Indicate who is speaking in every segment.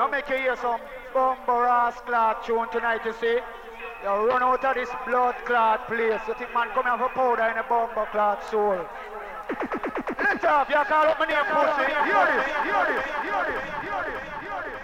Speaker 1: Now make you hear some bumper ass clot tune tonight, you see. You run out of this blood clot place. You think man come here for powder in a bumper clot soul. Let's off, you call up my name pussy. Hear this, hear this, hear this, hear this, hear this.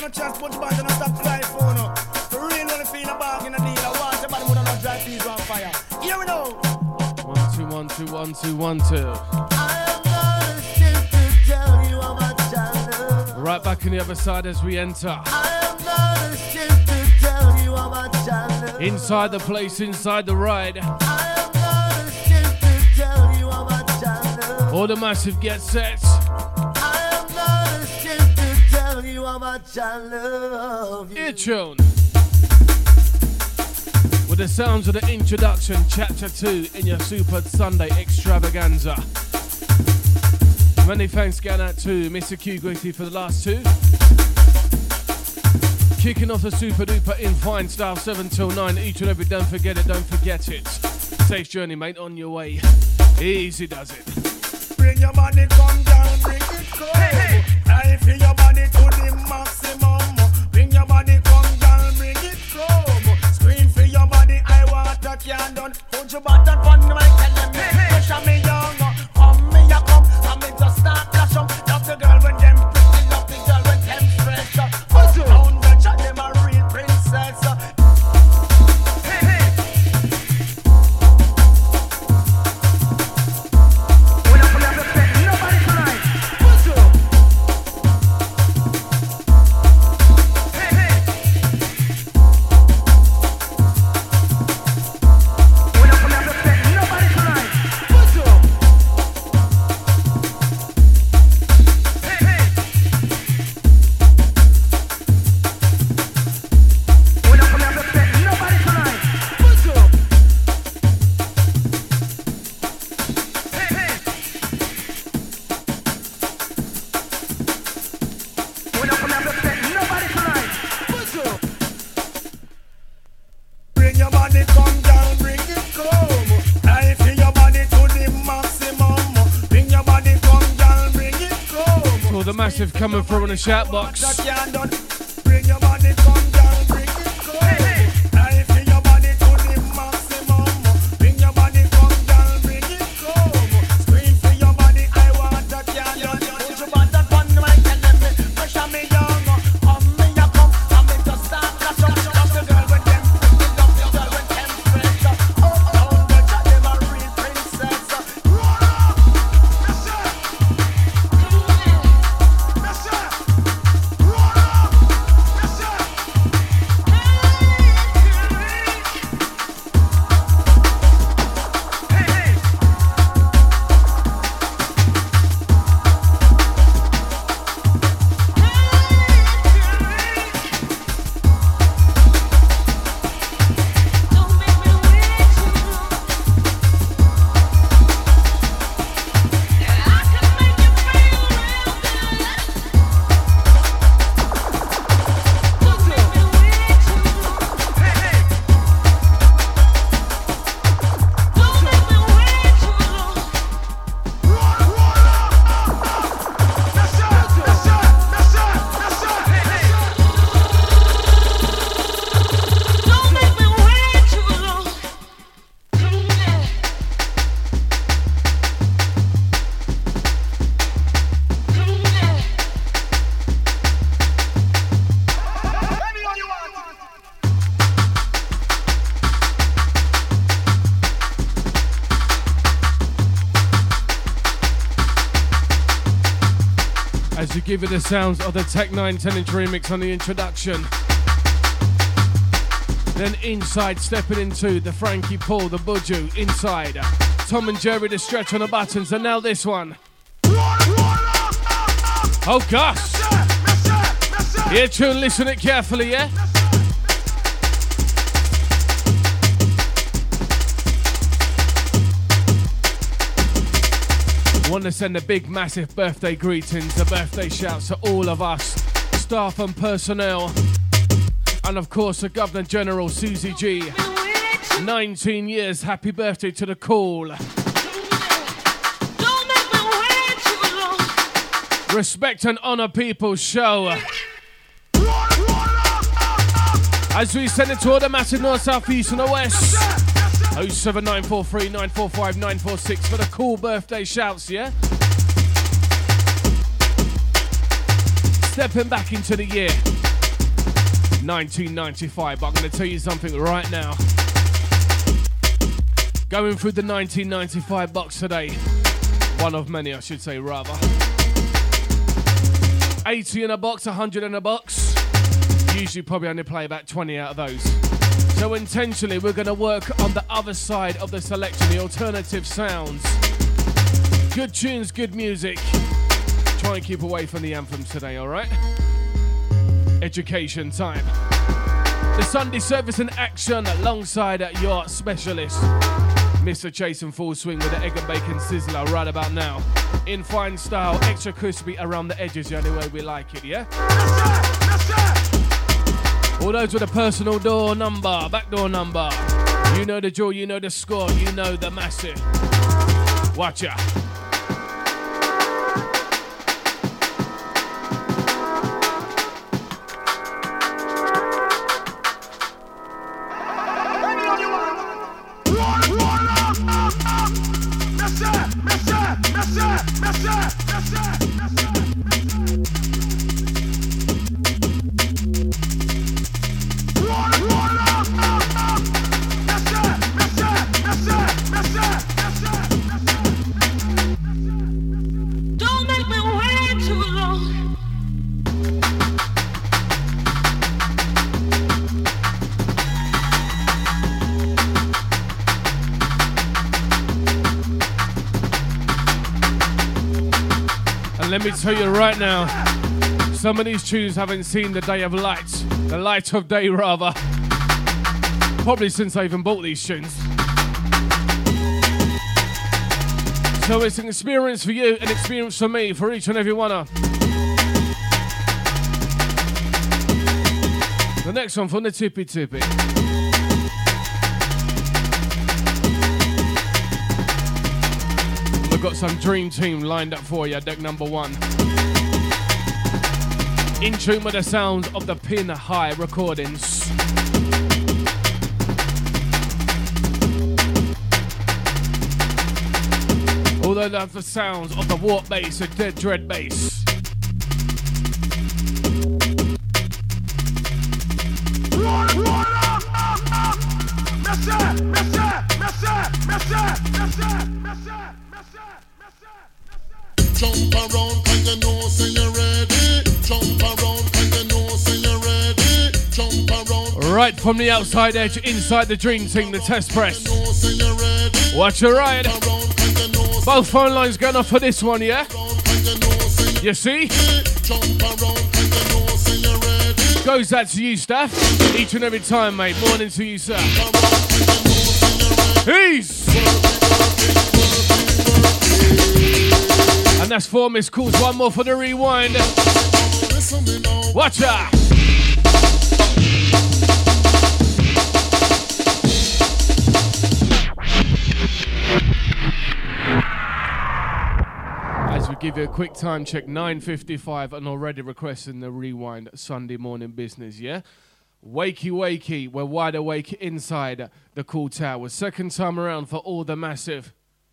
Speaker 2: no chance, put your band and stop crying for no. The real one feel a bargain a deal. I want somebody would not drive these on fire. Here we know.
Speaker 3: 1 2 1 2 1 2 1 2.
Speaker 2: I am not ashamed to tell you how much I love.
Speaker 3: Right back on the other side as we enter.
Speaker 2: I am not ashamed to tell you how much I love.
Speaker 3: Inside the place, inside the ride.
Speaker 2: I am not ashamed to tell you how much I love.
Speaker 3: All the massive get set.
Speaker 2: I am not ashamed to tell you how much I love you.
Speaker 3: Ear tune. With the sounds of the introduction, chapter 2 in your Super Sunday extravaganza. Many thanks going out to Mr. Q Gritty for the last two. Kicking off the super duper in fine style 7 till 9 each and every. Don't forget it. Safe journey, mate, on your way. Easy does it.
Speaker 2: Bring your body, come down, bring it come. Hey, hey. I feel your body to the maximum. Bring your body, come down, bring it come. Scream for your body, I want a can done. Put your button on the mic, tell them, pressure me young. Come me, ya come, and me just start flash up. Love the girl when them pretty, love the girl when them fresh up. Down the chat, them a real princess. Hey, hey. When I pull up the set, nobody tonight. What's up? Hey, hey. When I pull up the set, nobody tonight. What's up? Hey, hey. When I pull up the set, nobody tonight. What's up? Hey, hey. When I pull up the set, nobody tonight. What's up? Bring your body, come down, bring it come. I feel your body to the maximum. Bring your body, come down, bring it come.
Speaker 3: All the massive coming through in the shout box.
Speaker 2: Bring your body, come down, bring it come. I feel your body to the maximum. Bring your body, come down, bring it come. Scream for your body, I want a can. Put your button on the mic, tell them me, pressure me young. Come me, ya come, and me just start flash up. Love the girl when them pretty, love the girl when them fresh up. Down the chat, them a real princess. Roll up, yes sir. Yes sir. Roll up, yes sir. Hey, hey.
Speaker 3: As you give it the sounds of the Tech 9 10-inch remix on the introduction. Then inside, stepping into the Frankie Paul, the Buju, inside. Tom and Jerry, the stretch on the buttons, and now this one. Oh gosh! Ear tune, listen it carefully, yeah? Want to send a big, massive birthday greetings, a birthday shouts to all of us, staff and personnel, and of course the Governor General Susie G. 19 years, happy birthday to the call. Respect and honour people show. As we send it to all the massive north, south, east and the west. 07943 945 946 for the cool birthday shouts, yeah? Stepping back into the year. 1995, but I'm going to tell you something right now. Going through the 1995 box today, one of many I should say rather. 80 in a box, 100 in a box. Usually probably only play about 20 out of those. So intentionally we're going to work on the other side of the selection, the alternative sounds. Good tunes, good music. Try and keep away from the anthems today, alright? Education time. The Sunday service in action alongside your specialist, Mr. Jason Full Swing with the egg and bacon sizzler right about now. In fine style, extra crispy around the edges, the only way we like it, yeah? All those with a personal door number, back door number. You know the drill, you know the score, you know the massive. Watch ya. Let me tell you right now, some of these tunes haven't seen the day of light, the light of day rather, probably since I even bought these tunes. So it's an experience for you, an experience for me, for each and every one of. The next one from the Tippy Tippy. We've got some dream team lined up for you, deck number 1. In tune with the sounds of the Pin High recordings. Although that's the sounds of the Warp bass, the Dead Dread bass.
Speaker 2: Jump around and you know say you're ready. Jump around and you know say you're ready. Jump around.
Speaker 3: Right from the outside edge, inside the dream team, the test press. Watch your ride. Both phone lines going off for this one, yeah? You see? Goes out to you, staff. Each and every time, mate. Morning to you, sir. Peace! And that's 4 missed calls. One more for the rewind. Watch out! As we give you a quick time check, 9:55, and already requesting the rewind Sunday morning business, yeah? Wakey, wakey, we're wide awake inside the Cool Tower. Second time around for all the massive.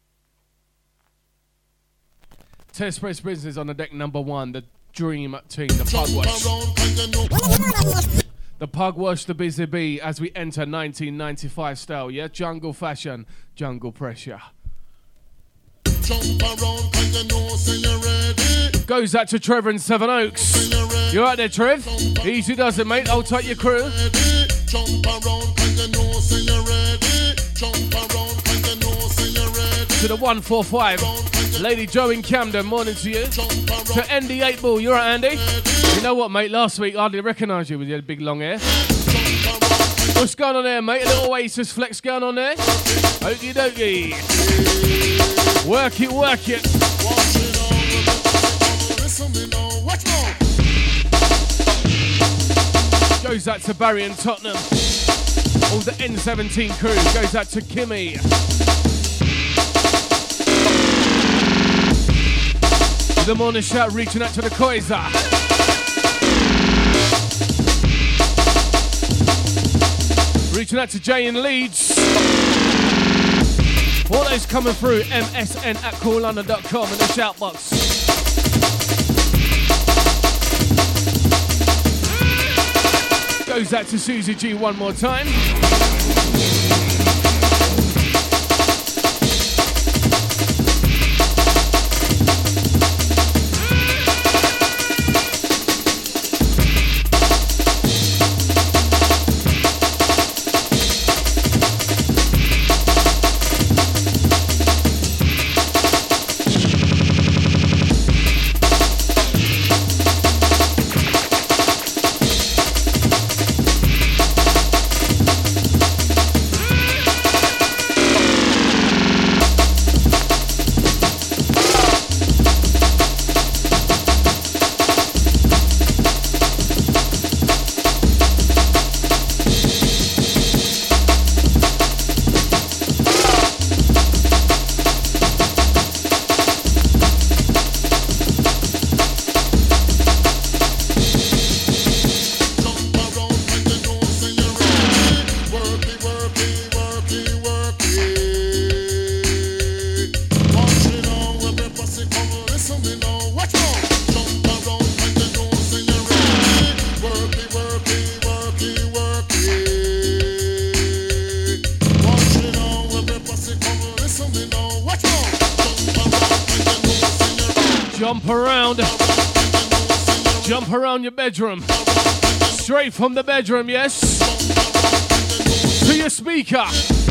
Speaker 3: Test press business on the deck number 1, the dream team, the Pugwash. The Pugwash, the Busy Bee, as we enter 1995 style, yeah? Jungle fashion, jungle pressure.
Speaker 2: Jump around and you know say you're ready.
Speaker 3: Goes out to Trevor in Seven Oaks. You right there, Trev? Easy does it, mate. Hold tight your crew.
Speaker 2: Jump around and you know say you're ready. Jump around and you know say you're ready.
Speaker 3: To the 145. Lady Joe in Camden, morning to you. To Andy 8 Ball, you right, Andy? You know what, mate? Last week I hardly recognised you with your big long hair. What's going on there, mate? A little Oasis flex going on there? Okie dokie. Work it, work it. Goes out to Barry and Tottenham. All the N17 crew. Goes out to Kimmy. The morning shout reaching out to the Koiza. Reaching out to Jay in Leeds. All those coming through, msn@coollondon.com in the shout box. Goes that to Susie G one more time. Jump around your bedroom. Straight from the bedroom, yes? To your speaker.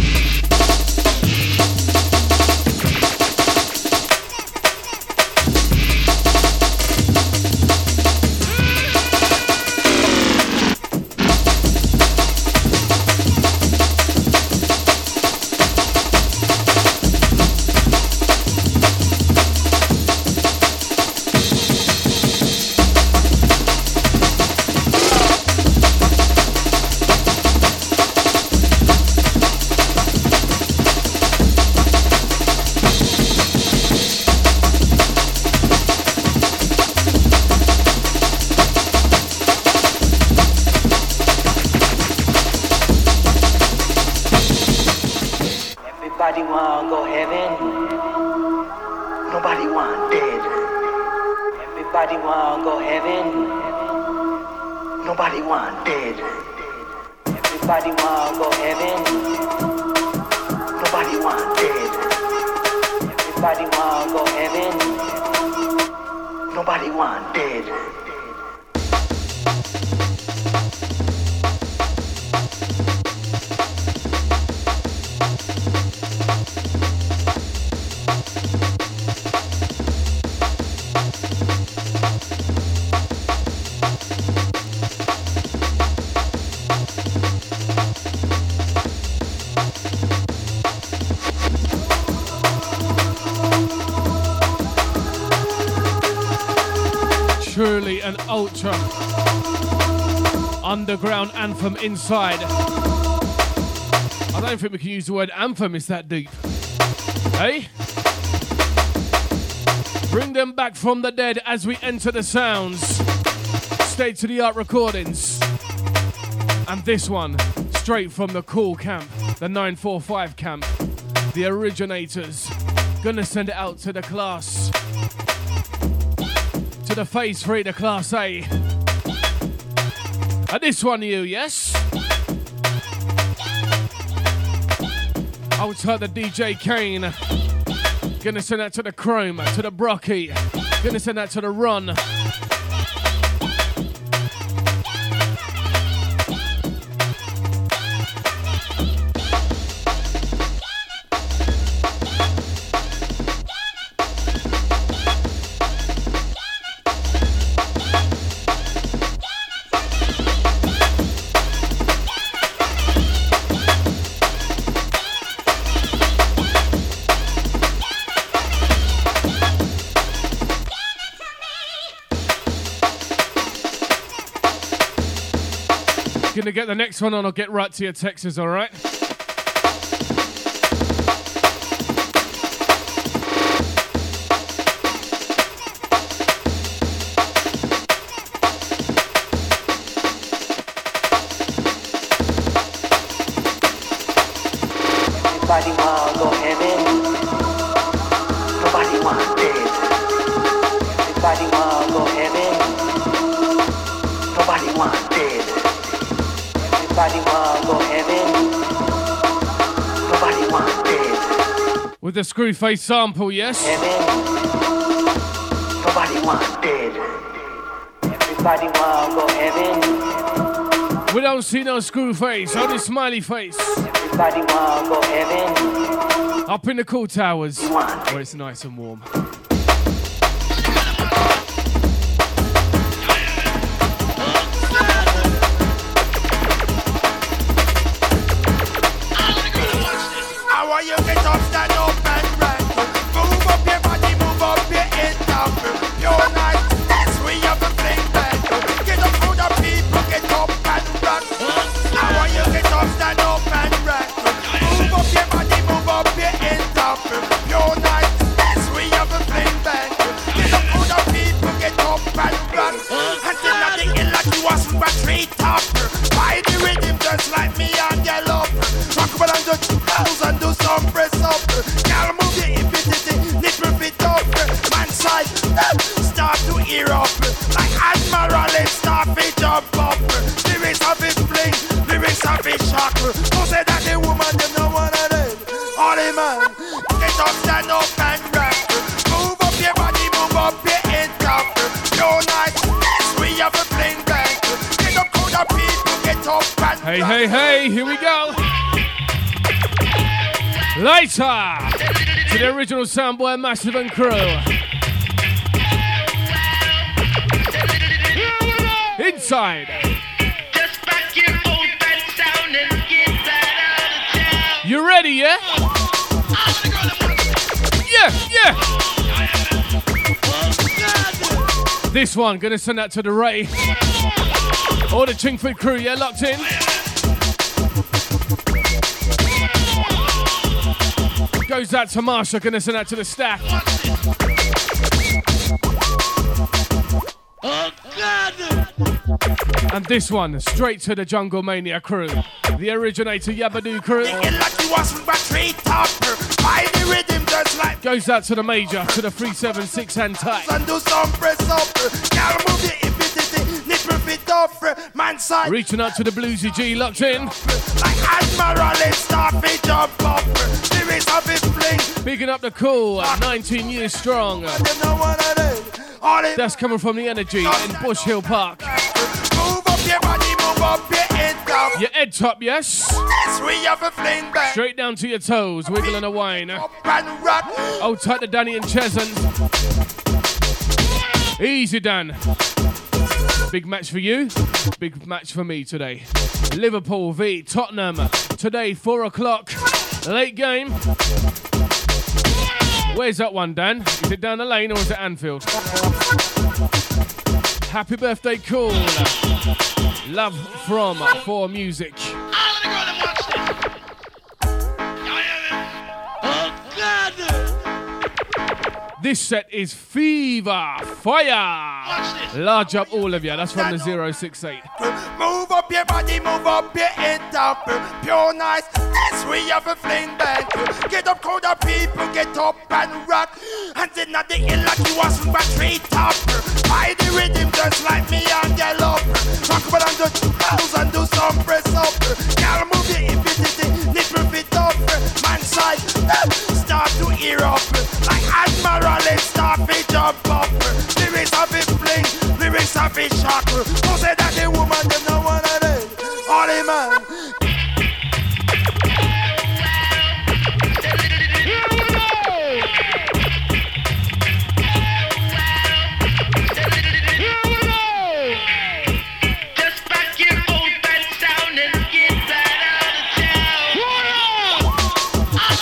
Speaker 4: Everybody want go heaven. Nobody want dead. Everybody want go heaven. Nobody want dead. Everybody want go heaven. Nobody want dead. Everybody want go heaven. Nobody want dead.
Speaker 3: Truly an ultra underground anthem inside. I don't think we can use the word anthem, it's that deep. Hey? Bring them back from the dead as we enter the sounds. State-to-the-art recordings. And this one, straight from the cool camp, the 945 camp, the originators. Gonna send it out to the class. To the Phase 3, the Class A. And this one, you, yes? Outside the DJ Kane. Gonna send that to the Chrome, to the Brocky. Gonna send that to the Run. Gonna get the next one on, I'll get right to your texts, alright?
Speaker 4: Everybody want go heaven. Nobody want dead. Everybody want go heaven. Nobody want dead. Everybody want go heaven. Nobody want dead.
Speaker 3: With the Screwface sample, yes?
Speaker 4: Heaven. Nobody want dead. Everybody want go heaven.
Speaker 3: We don't see no Screwface, only smiley face.
Speaker 4: Everybody want go heaven.
Speaker 3: Up in the cool towers, where it's nice and warm.
Speaker 2: How are you get up, stand up and run? Move up your body, move up your head down. Pure night, that's where you have to fling back. Get up for the people, get up and run. How are you get up, stand up and run? Move up your body, move up your head down. Pure night, that's where you have to fling back. Get up for the people, get up and run. Until nothing in like you was from a tree top. By the rhythm just like me and your love. Rock about under 2,000, do some press up. Girl, move your infinity, nipple fit up. Man side, start to ear up. Like Admiral, let's start to jump up. Lyrics have it fling, lyrics have it shock. Don't say that the woman, them no one of them. All the man, get up, stand up and rap. Move up your body, move up your head up. Your night, that's where you have a fling back. Get up, call the people, get up and
Speaker 3: Hey, hey, hey, here we go. Later to the original Soundboy Massive and crew. Inside.
Speaker 5: Just back your old bad sound and get that out of town.
Speaker 3: You ready, yeah? Yeah. This one, gonna send that to the Ray. All the Chingford crew, yeah, locked in. Goes out to Marsha, gonna send that to the staff.
Speaker 5: Oh, God.
Speaker 3: And this one, straight to the Jungle Mania crew. The originator Yabadoo crew. Goes out to the Major, to the 376 hand tight. Reaching out to the Bluesy G, locked in. Bigging up the cool, 19 years strong. That's coming from the energy in Bush Hill Park.
Speaker 2: Move up your body, move up your head down.
Speaker 3: Your head top, yes?
Speaker 2: That's where you have a fling back.
Speaker 3: Straight down to your toes, wiggling a wine.
Speaker 2: Up and rock.
Speaker 3: Oh, tight to Danny and Chesant. Easy, Dan. Big match for you, big match for me today. Liverpool v Tottenham. Today, 4 o'clock. Late game. Where's that one, Dan? Is it down the lane or is it Anfield? Happy birthday, cool. Love from 4 Music. This set is Fever Fire. Large up all of you. That's from the 068.
Speaker 2: Move up your body, move up your head up. Pure nice, that's where you have a fling back. Get up, call the people, get up and rock. And then at the end like you was from a tree top. By the rhythm just like me and your love. Rock about under 2,000, do some press up. Girl, move your infinity, nipple fit up. Man side, start to ear up. Like Admiral, let's start to jump up. Lyrics have it fling, lyrics have it shock. Don't say that the woman, them no one of them. All the man.
Speaker 5: Just back your old bad sound and get that out of town.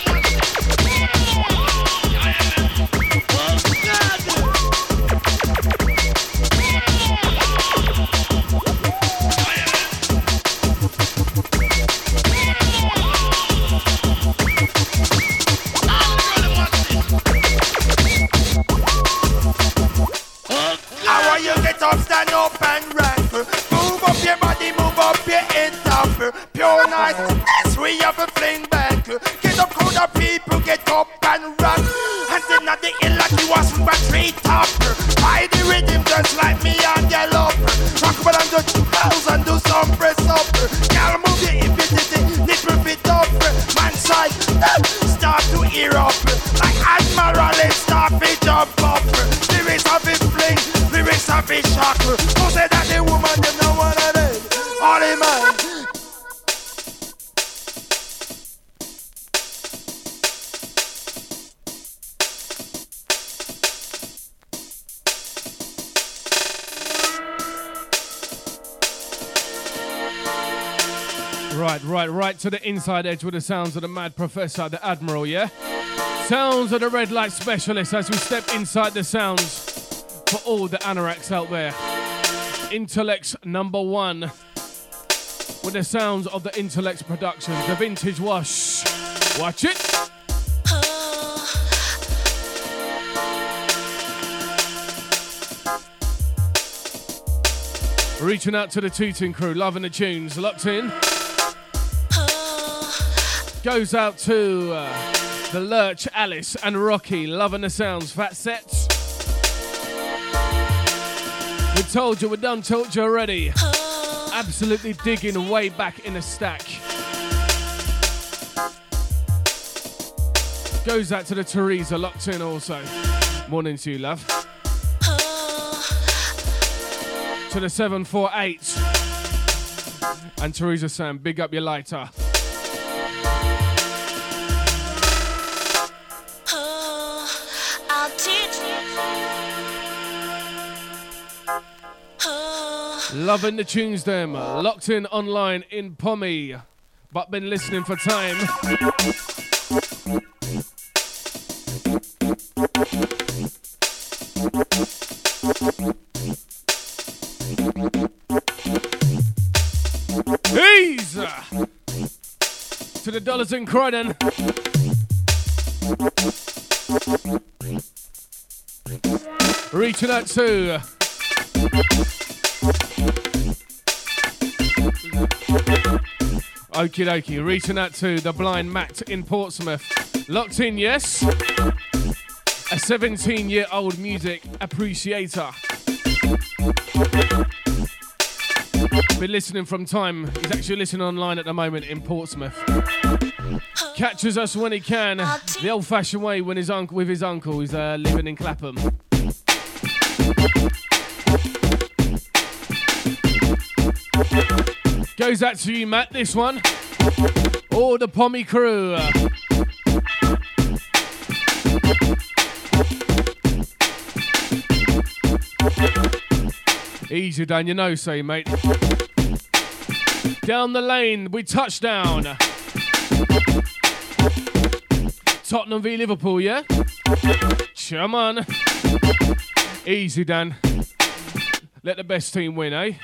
Speaker 2: Pure night, that's where you have a fling back. Get up, call the people, get up and rock. And then at the end like you was from a tree top. By the rhythm just like me and your love. Rock about under 2,000, do some press up. people. Who say that the woman them no wanna dead? All the man.
Speaker 3: Right to the inside edge with the sounds of the Mad Professor, the Admiral, yeah? Sounds of the Red Light Specialist as we step inside the sounds for all the anoraks out there. Intellects #1 with the sounds of the Intellects Productions, the Vintage Wash. Watch it. Reaching out to the Tooting crew, loving the tunes, locked in. Goes out to the Lurch, Alice and Rocky, loving the sounds, fat sets. We told you, we done told you already. Absolutely digging way back in the stack. Goes out to the Teresa, locked in also. Morning to you, love. To the 748. And Teresa Sam, big up your lighter. Loving the tunes them, locked in online in Pommy, but been listening for time. Ease to the Dollars in Croydon. Reaching out to okie dokie, reaching out to the Blind Matt in Portsmouth. Locked in, yes? A 17-year-old music appreciator. Been listening from time. He's actually listening online at the moment in Portsmouth. Catches us when he can, the old-fashioned way when with his uncle. He's living in Clapham. Goes out to you, Matt, this one. All the Pommy crew. Easy done, you know, say, mate. Down the lane, we touch down. Tottenham v Liverpool, yeah? Come on. Easy, Dan. Let the best team win, eh?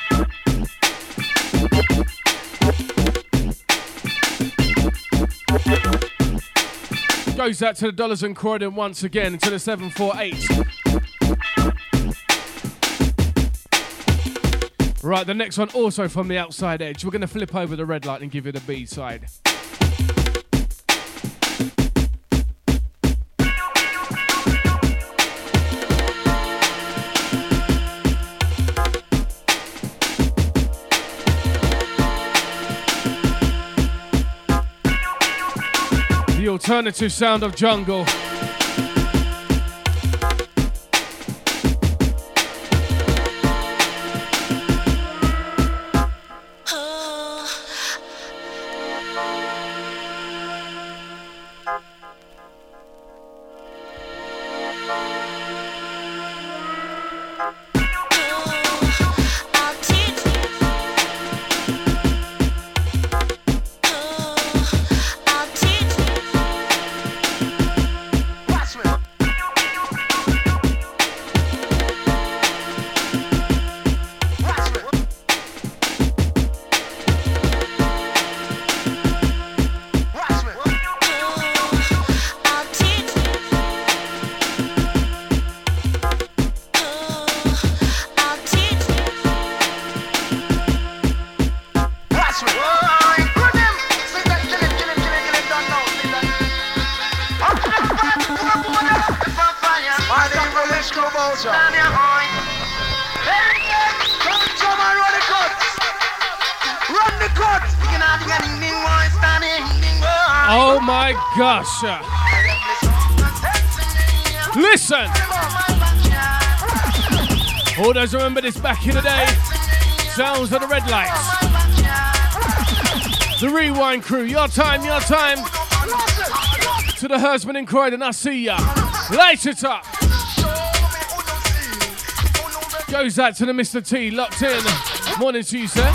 Speaker 3: Goes out to the Dollars and Croydon once again, to the 748. Right, the next one also from the outside edge. We're going to flip over the red light and give you the B side. The alternative sound of jungle. Oh my gosh. Listen. All those remember this back in the day. Sounds of the red lights. The Rewind crew, your time, your time. To the Herdsman in Croydon, I see ya. Light it up. Goes out to the Mr. T, locked in. Morning to you, sir.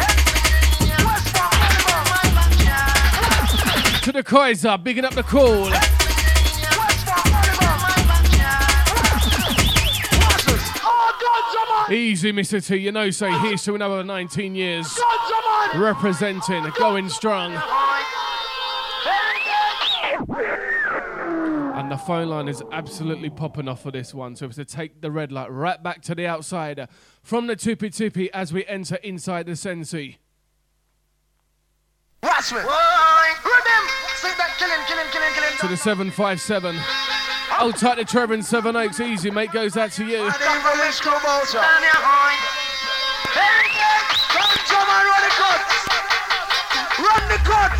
Speaker 3: To the Kaiser, bigging up the call. Easy, Mr. T, you know, so here's to another 19 years. Representing, going strong. And the phone line is absolutely popping off for this one. So it's to take the red light right back to the outside from the Tippy Tippy as we enter inside the Sensi.
Speaker 6: Watch me.
Speaker 3: To the 757. Hold tight to Trevor in Seven Oaks. Easy, mate. Goes out to you.
Speaker 6: Run the cut.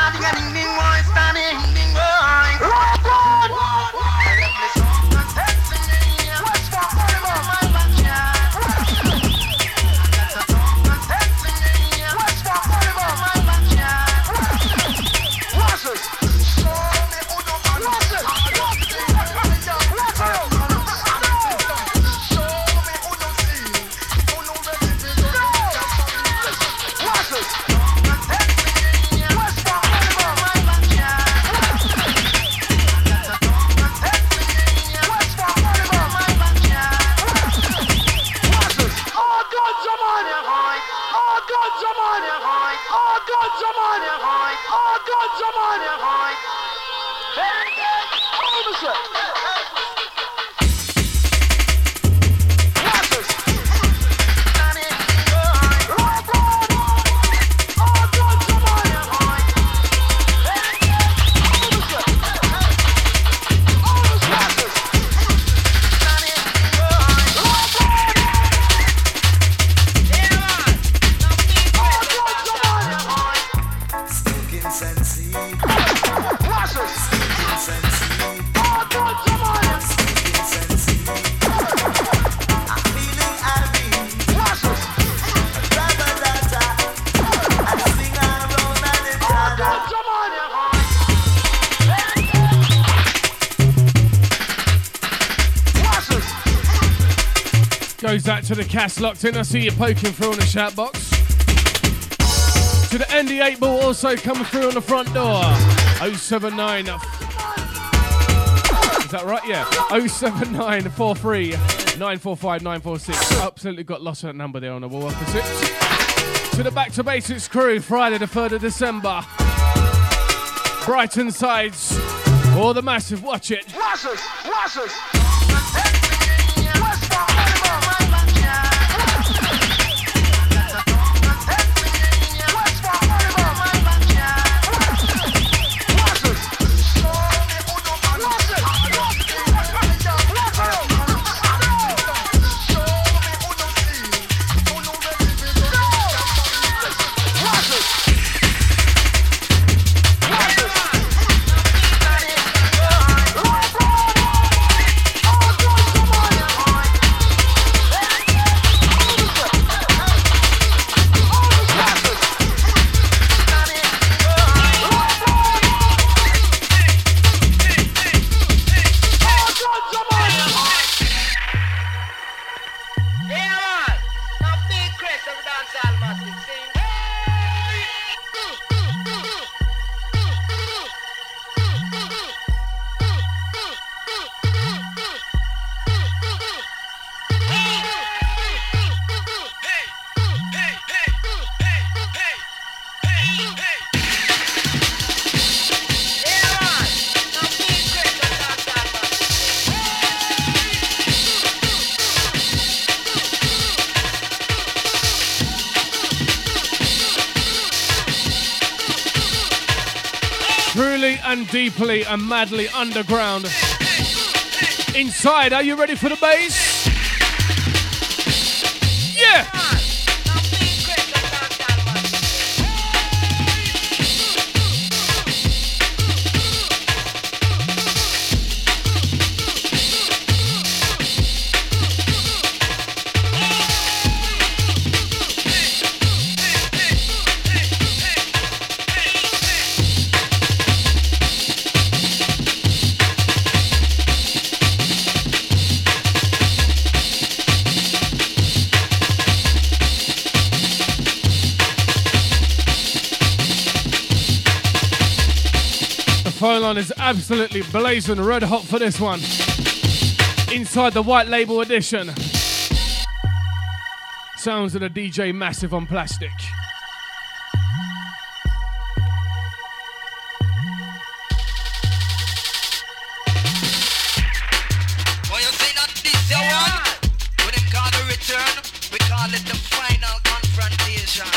Speaker 3: Goes that to the cast locked in. I see you poking through on the shout box. To the ND8 ball also coming through on the front door. 079. Is that right? Yeah. 07943 945 946. Absolutely got lost on that number there on the wall opposite. To the Back to Basics crew. Friday the 3rd of December. Brighton sides. All the massive. Watch it.
Speaker 6: Watch us.
Speaker 3: And deeply and madly underground. Inside, are you ready for the bass? Yeah! phone line is absolutely blazing red hot for this one. Inside the white label edition. Sounds of the DJ Massive on Plastic.
Speaker 7: Well, you say that this your one? When him call the return, we call it the final confrontation.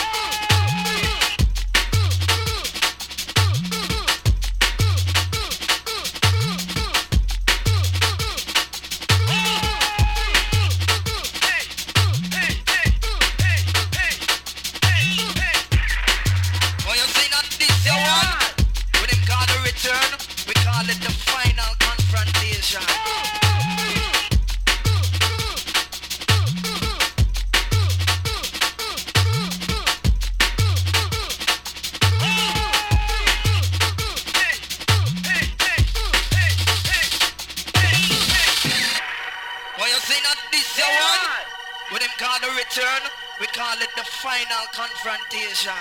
Speaker 7: Final confrontation.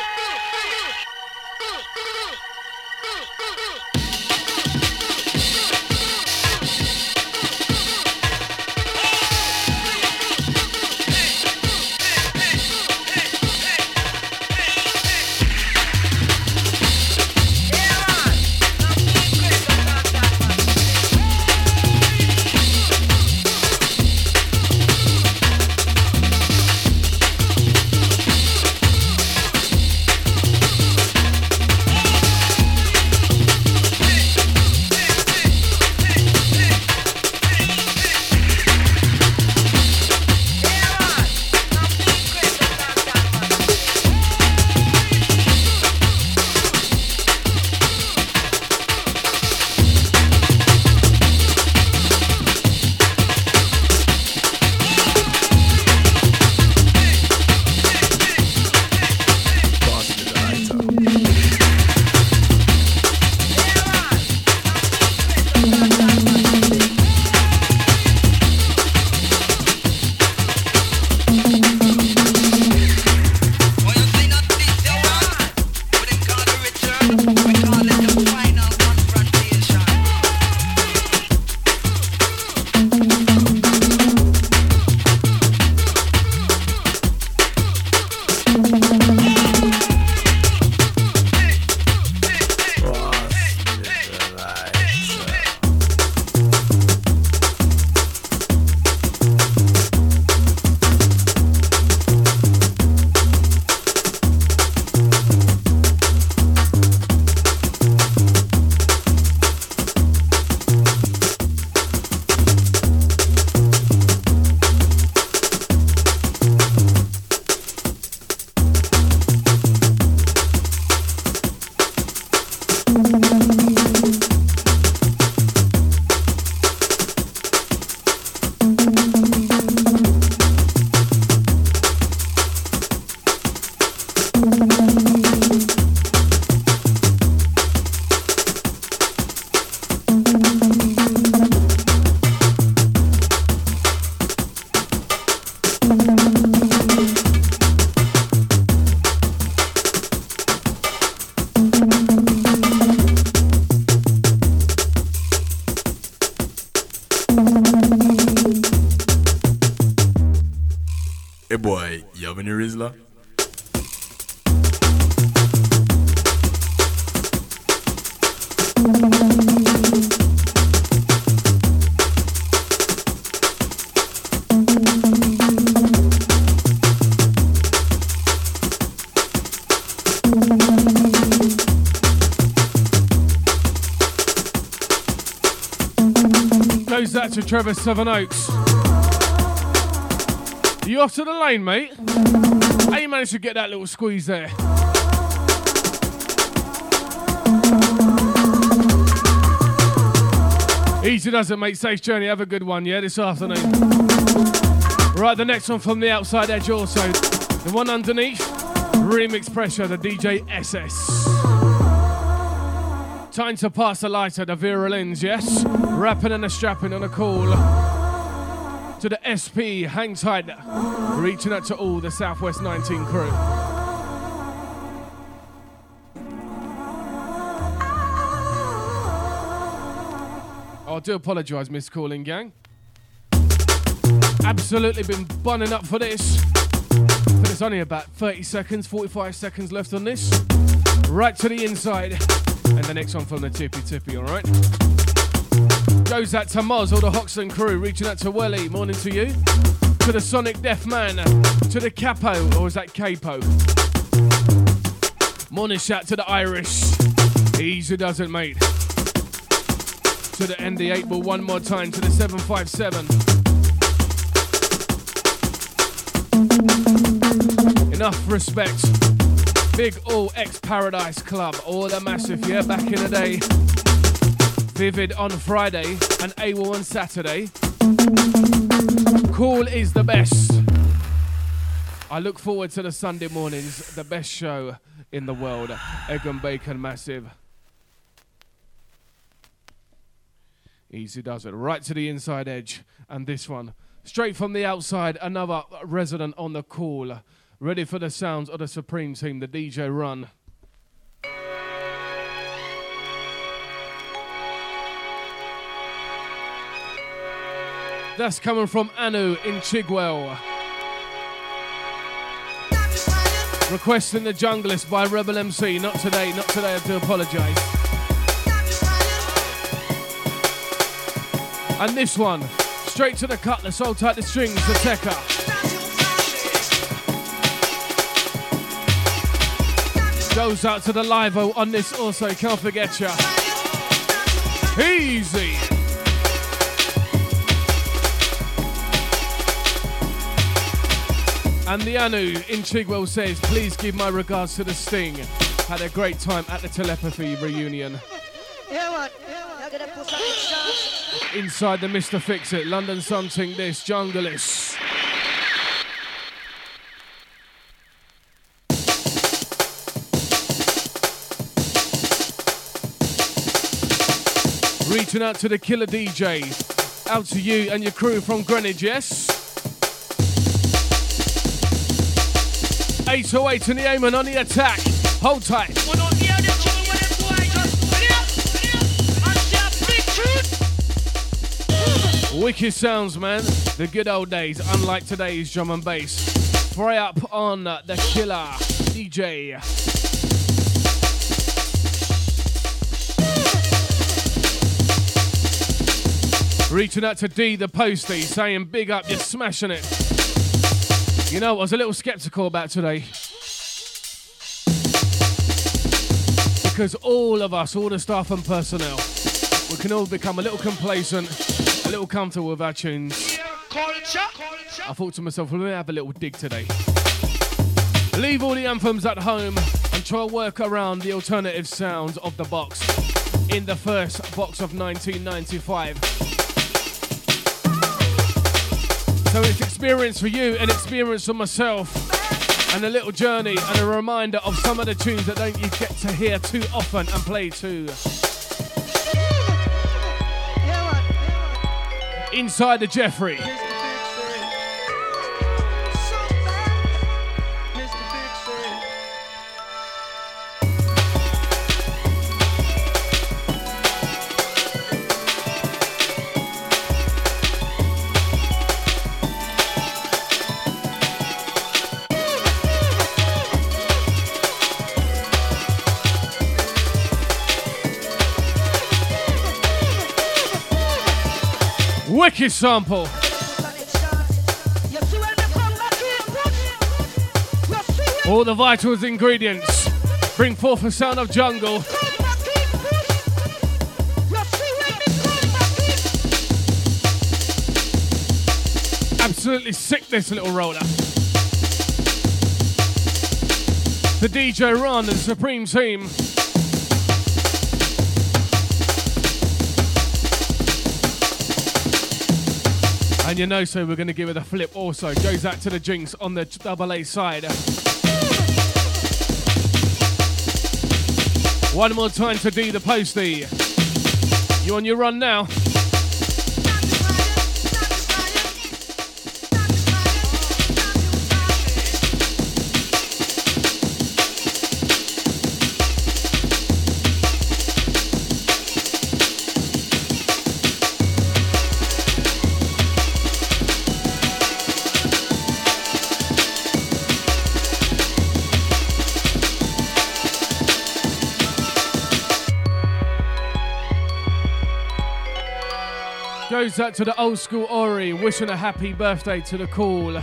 Speaker 8: Hey boy, you have any Rizla?
Speaker 3: Goes that to Trevor Seven Oaks. You off to the lane, mate? How you managed to get that little squeeze there? Easy does it, mate. Safe journey. Have a good one, yeah, this afternoon. Right, the next one from the outside edge also. The one underneath, Remix Pressure, the DJ SS. Time to pass the lighter, the Virulins, yes? Rapping and a strapping on a call. To the SP, hang tight. Reaching out to all the Southwest 19 crew. do apologise, Miss Calling Gang. Absolutely been bunning up for this. But it's only about 30 seconds, 45 seconds left on this. Right to the inside. And the next one from the tippy, alright? Goes out to Moz, all the Hoxton crew. Reaching out to Welly, morning to you. To the Sonic Death Man. To the Capo, or is that Capo? Morning shout to the Irish. Easy does it, mate. To the ND8 ball one more time. To the 757. Enough respect. Big All X Paradise Club. All the massive, yeah, back in the day. Vivid on Friday and AWOL on Saturday. Cool is the best. I look forward to the Sunday mornings, the best show in the world. Egg and Bacon Massive. Easy does it. Right to the inside edge. And this one, straight from the outside, another resident on the call. Ready for the sounds of the Supreme Team, the DJ Run. That's coming from Anu in Chigwell. Requesting the Junglist by Rebel MC. Not today, I do apologise. And this one, straight to the cutlass, hold tight the strings, the Tekka. Goes out to the Livo on this also, can't forget ya. Easy. And the Anu in Chigwell says, please give my regards to the Sting. Had a great time at the Telepathy reunion. Inside the Mr. Fix It, London something this, Junglist. Reaching out to the Killer DJ. Out to you and your crew from Greenwich, yes? 808 and the Amen on the attack. Hold tight. Wicked sounds, man. The good old days, unlike today's drum and bass. Fry up on the Killer DJ. Reaching out to D, the postie, saying big up, you're smashing it. You know, I was a little skeptical about today. Because all of us, all the staff and personnel, we can all become a little complacent, a little comfortable with our tunes. I thought to myself, well, let me have a little dig today. Leave all the anthems at home and try and work around the alternative sounds of the box in the first box of 1995. So it's experience for you and experience for myself, and a little journey and a reminder of some of the tunes that don't you get to hear too often and play too. Inside the Jeffrey. Wicked sample. All the vitals ingredients bring forth a sound of jungle. Absolutely sick, this little roller. The DJ Ron and the Supreme Team. And you know, so we're going to give it a flip also. Goes out to the Jinx on the AA side. One more time to D, the postie. You on your run now? Goes out to the old school Ori, wishing a happy birthday to the call.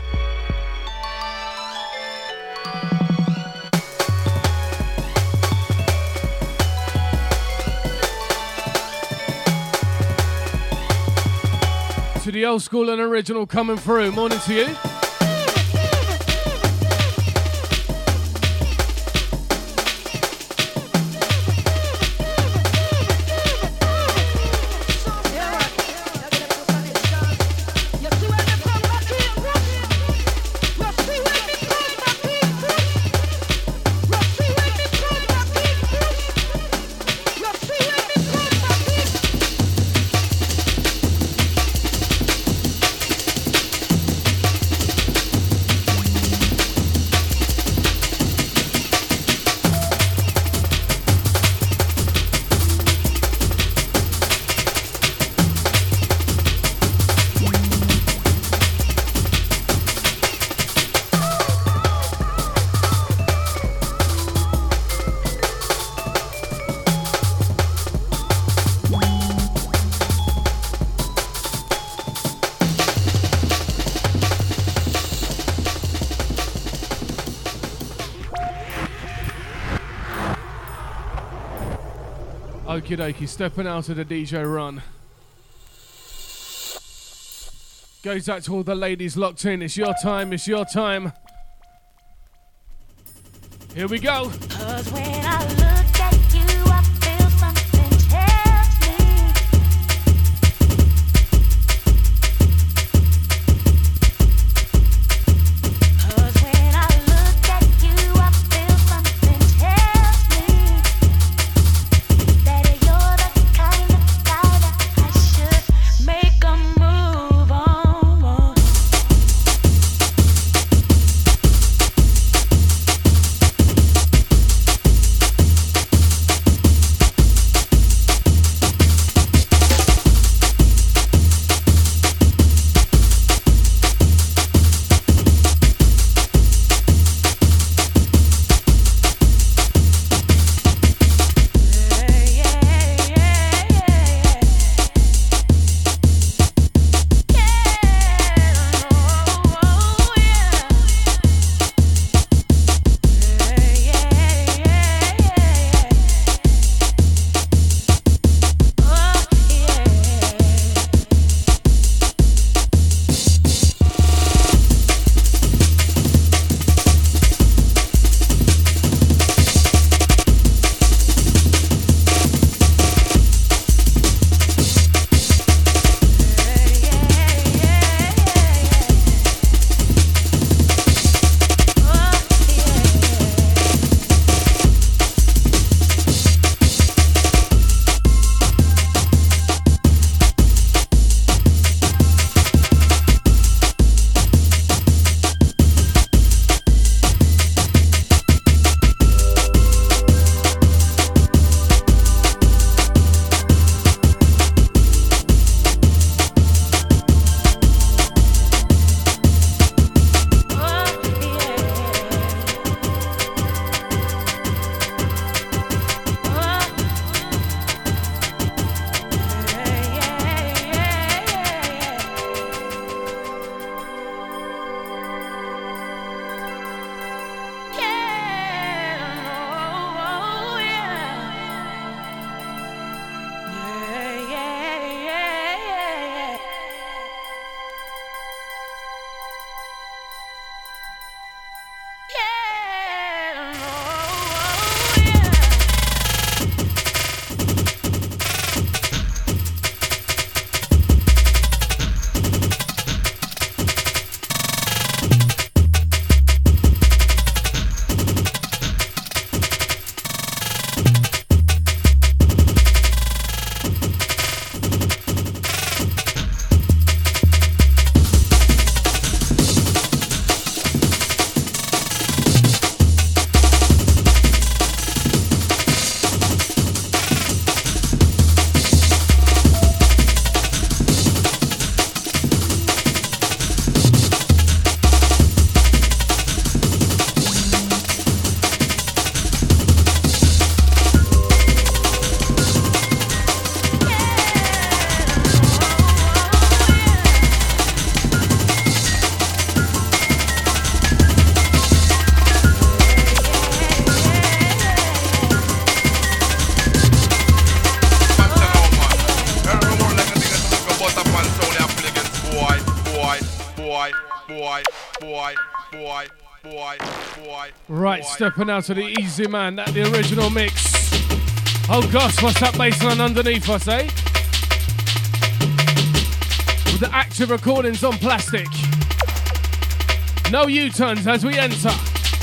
Speaker 3: To the old school and original coming through, morning to you. Okie dokie, stepping out of the DJ run. Goes out to all the ladies locked in. It's your time, it's your time. Here we go.
Speaker 9: 'Cause when I look at you, I feel something tells me. 'Cause when I look at you, I feel something tells me that you're the kind of guy that I should make a move on.
Speaker 3: Right, stepping out to the Easy Man, that the original mix. Oh gosh, what's that bassline underneath us, eh? With the active recordings on plastic. No U-turns as we enter.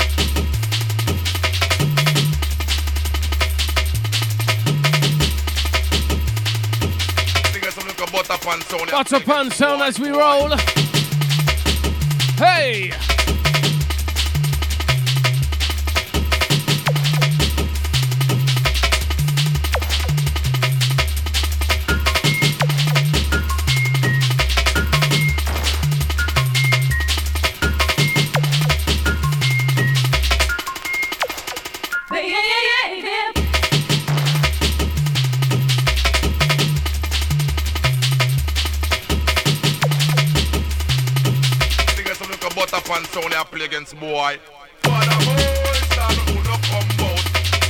Speaker 3: Butter pan sound as we roll. Hey!
Speaker 10: I play against boy. But the boys stand who no come out.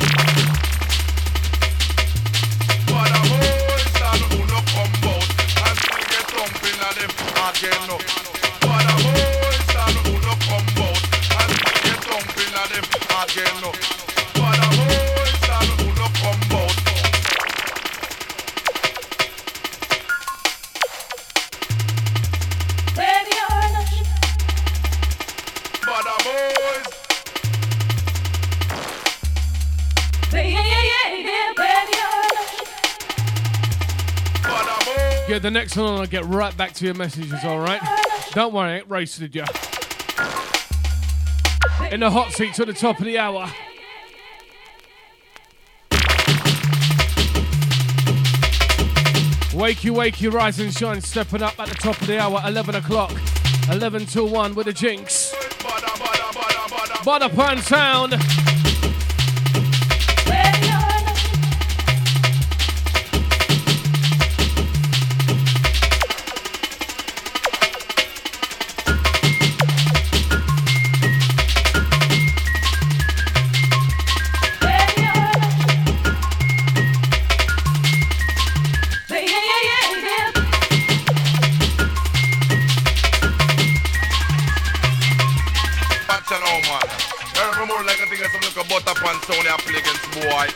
Speaker 10: But the boys stand who no come out. And we get thumping at them again no. But the boys stand who no come out. And we get thumping at them again no. But the boys stand who no come out.
Speaker 3: Yeah, the next one I'll get right back to your messages, alright? Don't worry, I ain't roasted you. In the hot seat to the top of the hour. Wakey, wakey, rise and shine, stepping up at the top of the hour, 11 o'clock. 11 till 1 with the Jinx. Butter pan sound.
Speaker 10: Sound I play against boy.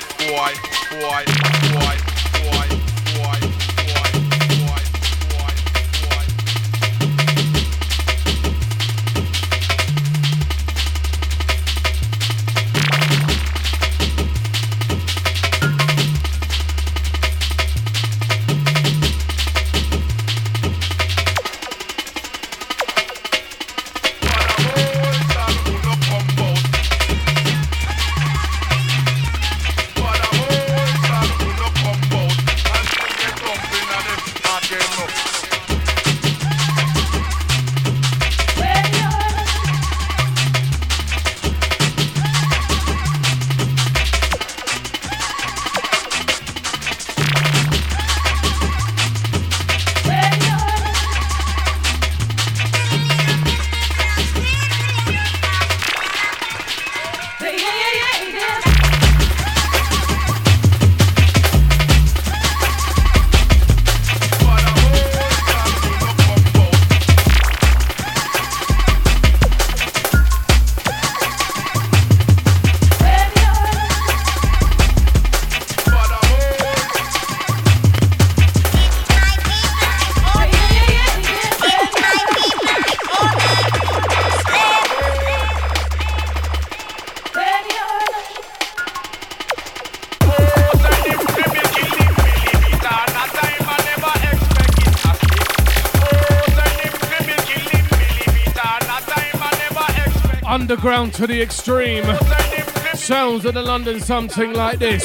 Speaker 3: Underground to the extreme. Sounds of the London something like this.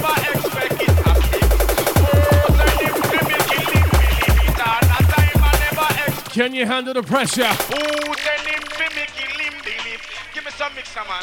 Speaker 3: Can you handle the pressure?
Speaker 10: Give me some mixer, man.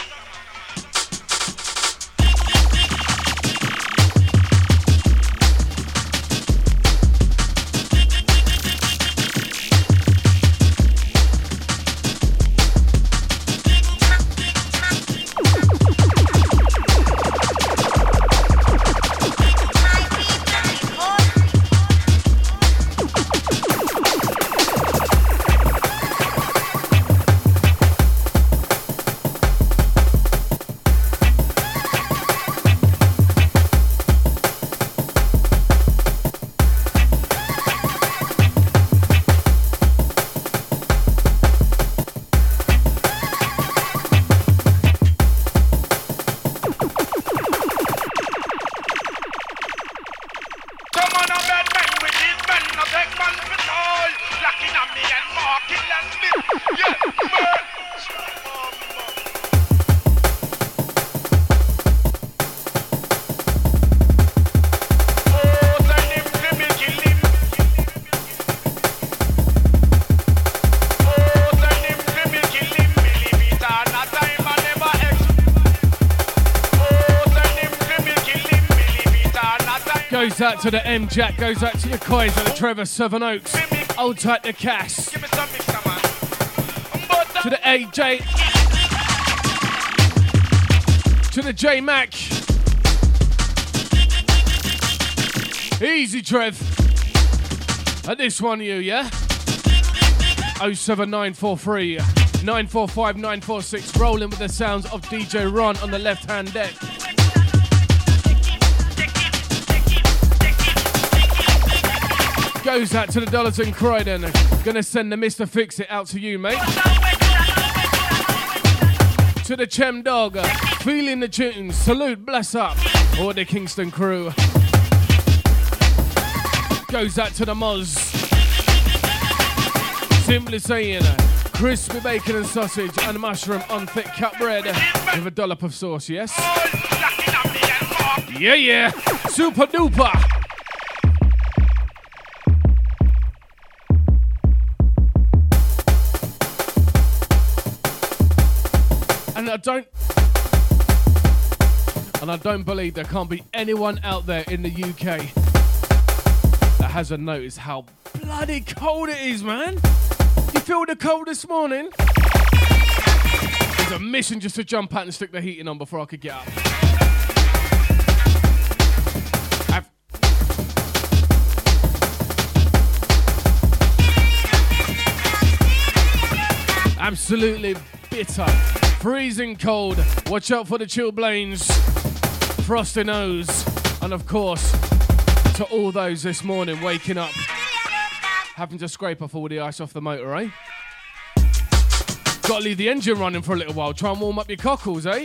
Speaker 3: Goes out to the M Jack, goes out to the Coys and the Trevor Seven Oaks. Old tight the Cass.
Speaker 10: Give me some mixer, man.
Speaker 3: To the AJ. To the J Mac. Easy, Trev. And this one, you, yeah? 07943 945 946. Rolling with the sounds of DJ Ron on the left hand deck. Goes out to the Dollars and Croydon. Gonna send the Mr. Fix It out to you, mate. To the Chem Dog. Feeling the tunes. Salute, bless up. All the Kingston crew. Goes out to the Moz. Simply saying, crispy bacon and sausage and mushroom on thick cut bread with a dollop of sauce, yes? Yeah, yeah. Super duper. And I don't believe there can't be anyone out there in the UK that hasn't noticed how bloody cold it is, man. You feel the cold this morning? It was a mission just to jump out and stick the heating on before I could get up. Absolutely bitter. Freezing cold. Watch out for the chilblains. Frosty nose. And of course, to all those this morning waking up, having to scrape off all the ice off the motor, eh? Gotta leave the engine running for a little while. Try and warm up your cockles, eh?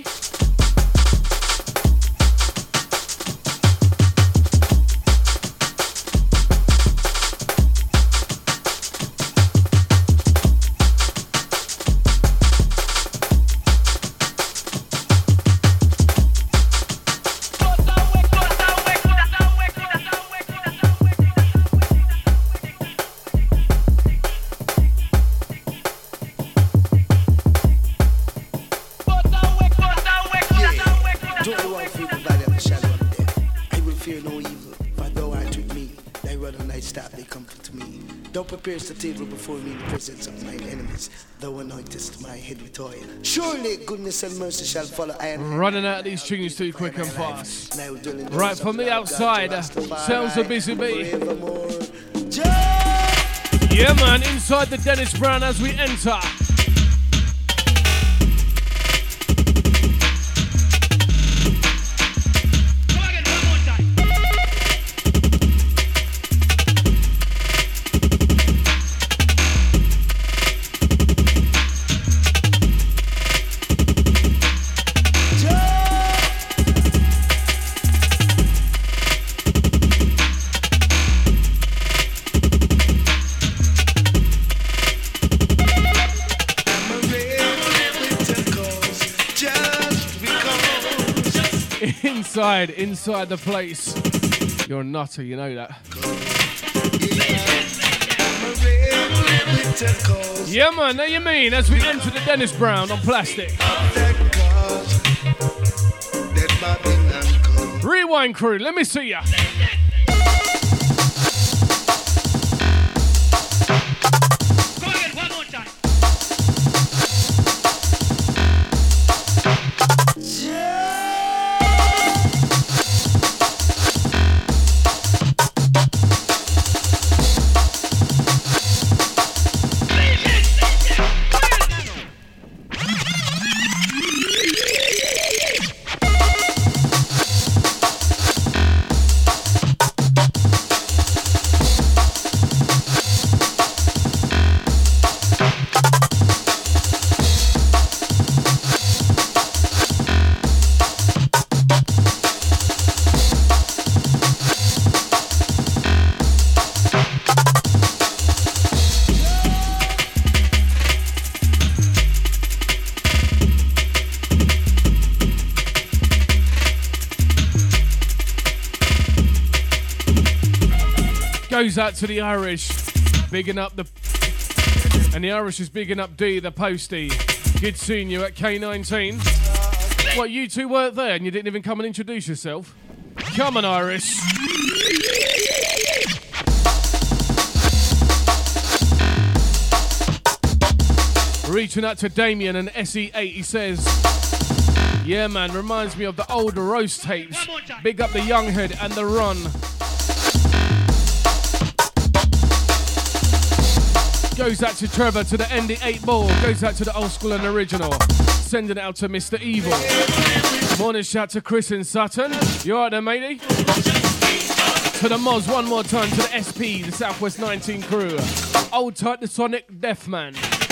Speaker 11: Prepares the table before me in the presence of mine enemies. Thou anointest my head with oil. Surely goodness and mercy shall follow.
Speaker 3: Running out of these tunes too quick and fast. Right from the outside, sounds of Busy Bee. Yeah, man, inside the Dennis Brown as we enter. Inside the place. You're a nutter, you know that. Yeah, man, know you mean as we enter the Dennis Brown on plastic. Rewind crew, let me see ya. Goes out to the Irish, bigging up and the Irish is bigging up D, the postie. Good seeing you at K19. What, you two weren't there and you didn't even come and introduce yourself? Come on, Iris. Reaching out to Damien and SE8, he says, yeah, man, reminds me of the old roast tapes. Big up the Younghead and the Run. Goes out to Trevor, to the ND8 ball. Goes out to the old school and original. Sending it out to Mr. Evil. Morning shout to Chris and Sutton. You alright there, matey? To the Moz one more time. To the SP, the Southwest 19 crew. Old tight, the Sonic Death Man.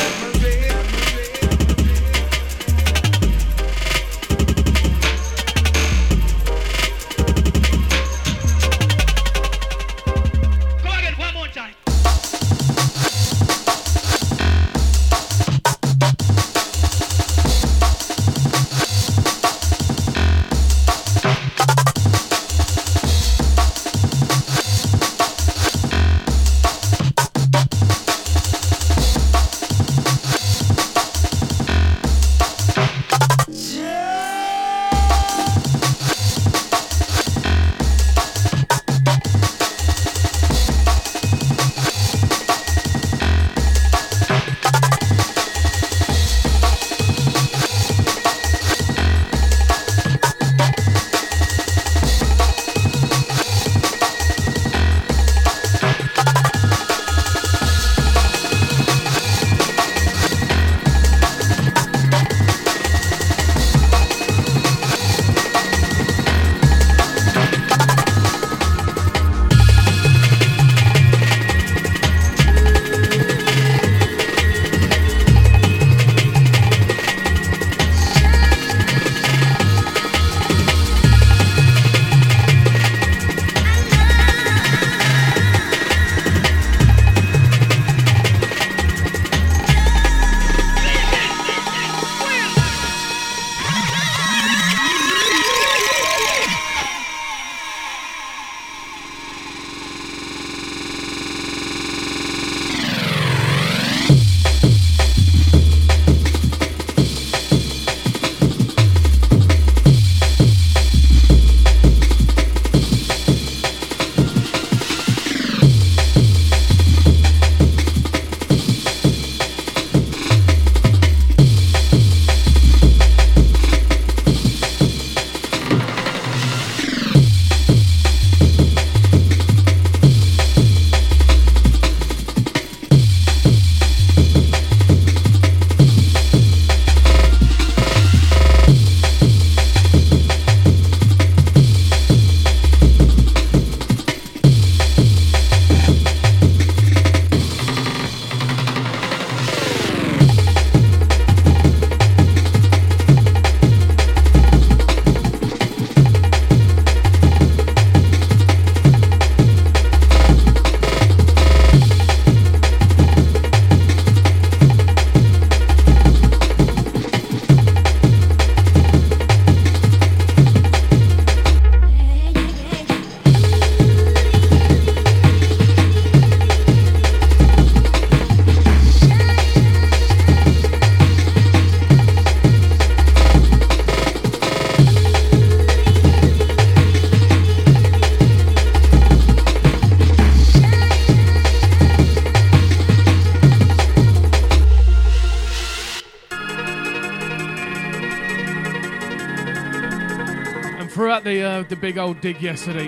Speaker 3: The big old dig yesterday.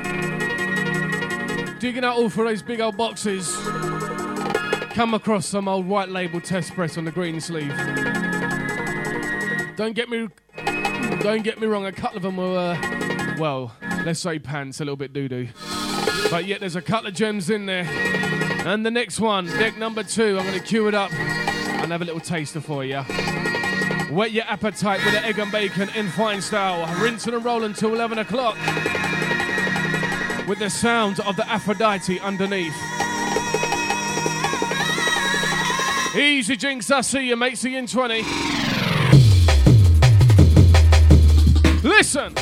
Speaker 3: Digging out all for those big old boxes. Come across some old white label test press on the green sleeve. Don't get me wrong, a couple of them were, well, let's say pants, a little bit doo-doo. But yet there's a couple of gems in there. And the next one, deck number 2, I'm going to cue it up and have a little taster for you. Whet your appetite with the egg and bacon in fine style. Rinsing and rolling till 11 o'clock. With the sound of the Aphrodite underneath. Easy Jinx, I see you, mate. See you in 20. Listen.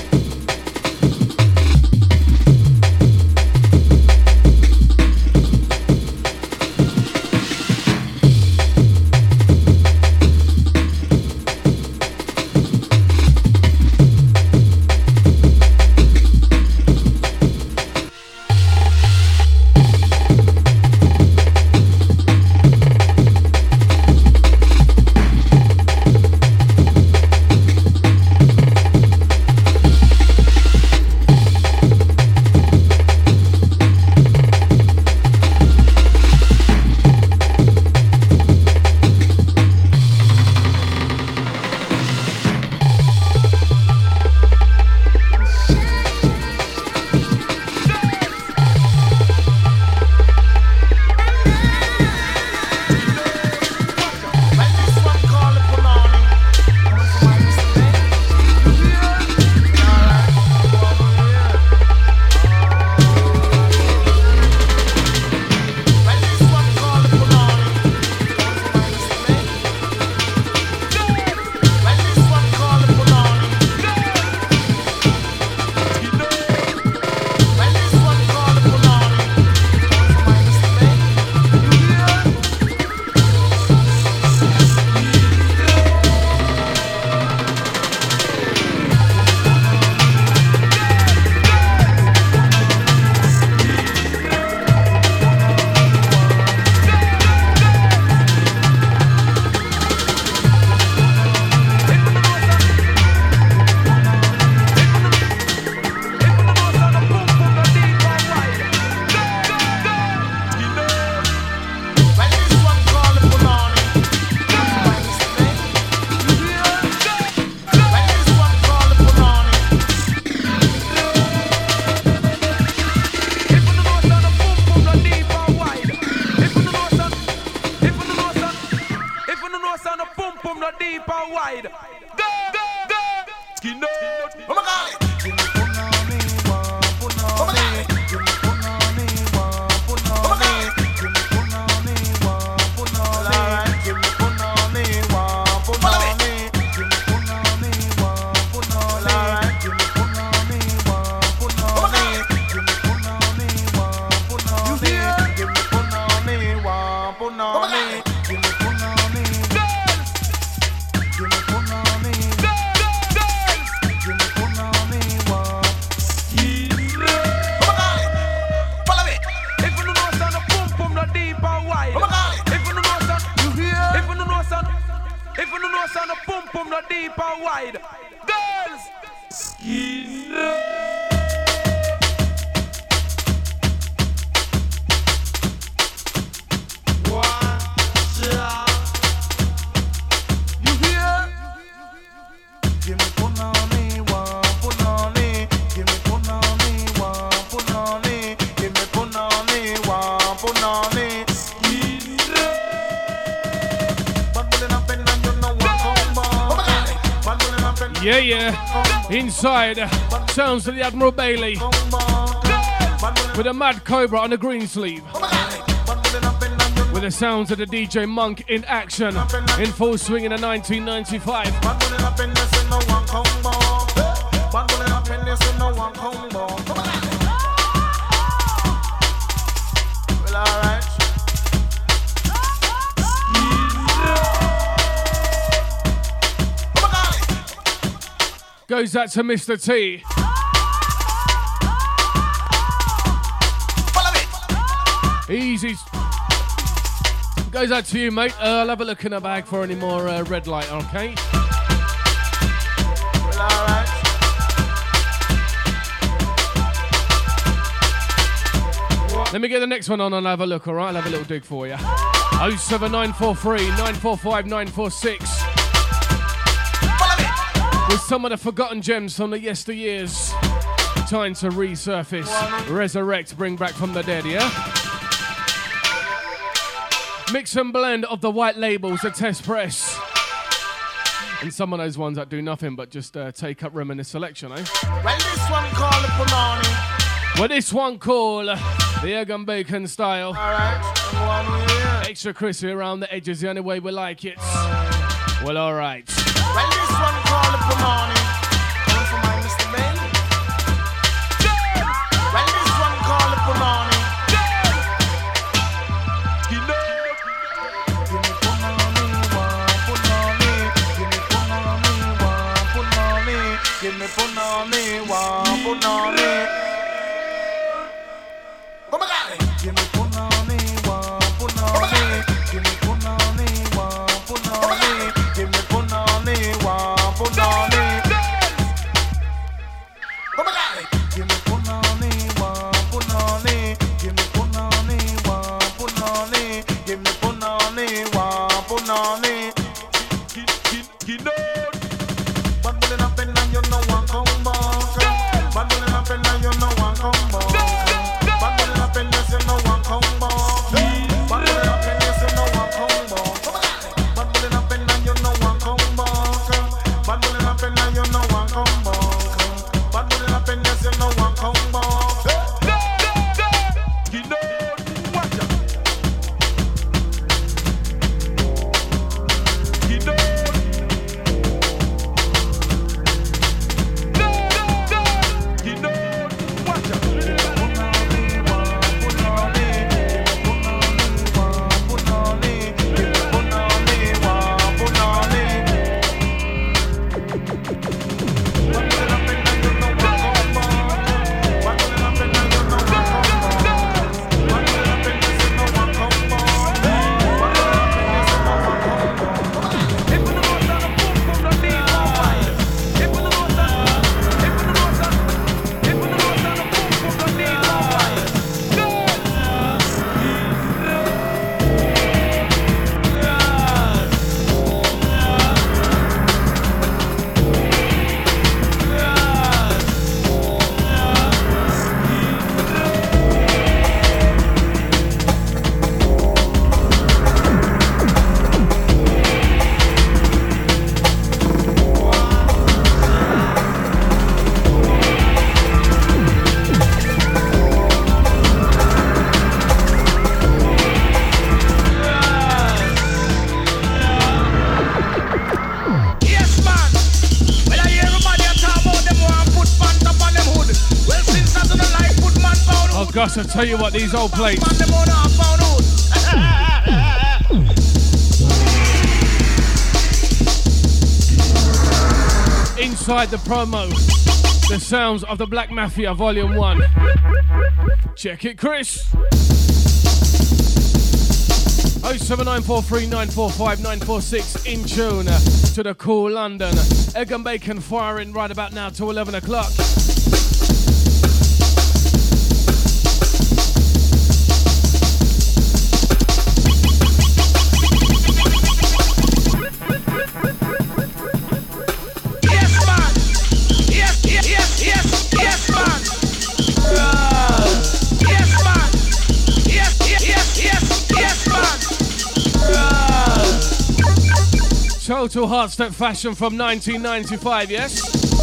Speaker 10: Skin out.
Speaker 2: Oh my God. Give me punani, one punani. Give me punani, one punani. Give me punani, one punani. Give me punani, one punani. Give me punani, one punani. Give me punani, one punani. Give me punani, one punani. Give me punani, one punani. Give me punani. Give me punani. Give me punani, one.
Speaker 10: Follow me. If you don't know son, the pum pum no deep and wide. If you don't know son, you hear? If you don't know son, if you don't know son, the pum pum no deep and wide. Girls,
Speaker 2: You hear? Give me punani, one punani. Give me punani, one punani. Give me punani, one punani. Bad bullet and pen and you know what come on. Bad bullet and pen.
Speaker 3: Yeah, yeah. Inside, sounds of the Admiral Bailey with a Mad Cobra on the green sleeve. With the sounds of the DJ Monk in action, in full swing in the 1995.
Speaker 2: Bad bullet and pen, you say no one come on. Bad bullet and pen, you say no one come on. Well, alright.
Speaker 3: Goes out to Mr. T. Easy. Goes out to you, mate. I'll have a look in the bag for any more red light, okay?
Speaker 2: Well, alright.
Speaker 3: Let me get the next one on and have a look, alright? I'll have a little dig for you. 07943 945 946. With some of the forgotten gems from the yesteryears. Time to resurface, resurrect, bring back from the dead, yeah? Mix and blend of the white labels, the test press. And some of those ones that do nothing but just take up reminisce selection, eh?
Speaker 2: Well, this one called the punani.
Speaker 3: Well, this one called the egg and bacon style.
Speaker 2: Alright, one here.
Speaker 3: Extra crispy around the edges, the only way we like it. Well, alright.
Speaker 2: Well, this one called the punani. One for my Mr. Ben. Well, this one called the punani. Give me punani, one punani. Give me punani, one punani. Give me punani, one punani. Oh my God! Give me punani, one punani. Give me punani, one punani. Give me punani, one punani. Oh my God! Give me punani, one punani. Give me punani, one punani. Give me punani, one punani. Bad bullet and pen and you know one come back. Bad bullet and pen and you know one come back. Bad bullet and pen, yes you know one come
Speaker 3: Gotta tell you what, these old plates. Inside the promo, the sounds of the Black Mafia Volume 1. Check it, Chris. 07943945946 in tune to the cool London. Egg and bacon firing right about now to 11 o'clock. Total Heartstep fashion from 1995, yes?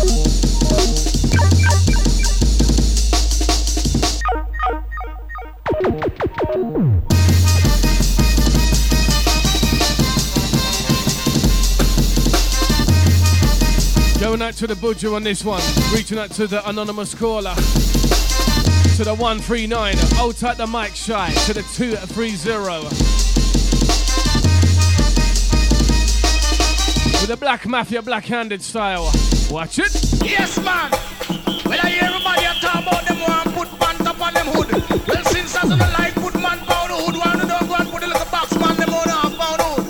Speaker 3: Going out to the Budger on this one, reaching out to the anonymous caller, to the 139, hold tight the mic shy, to the 230. With the Black Mafia black-handed style. Watch it.
Speaker 2: Yes, man. Well, I hear everybody talk about them one put pants up on them hood. Well, since I don't like put man pound hood, one don't go and put a little box man them on half pound hood.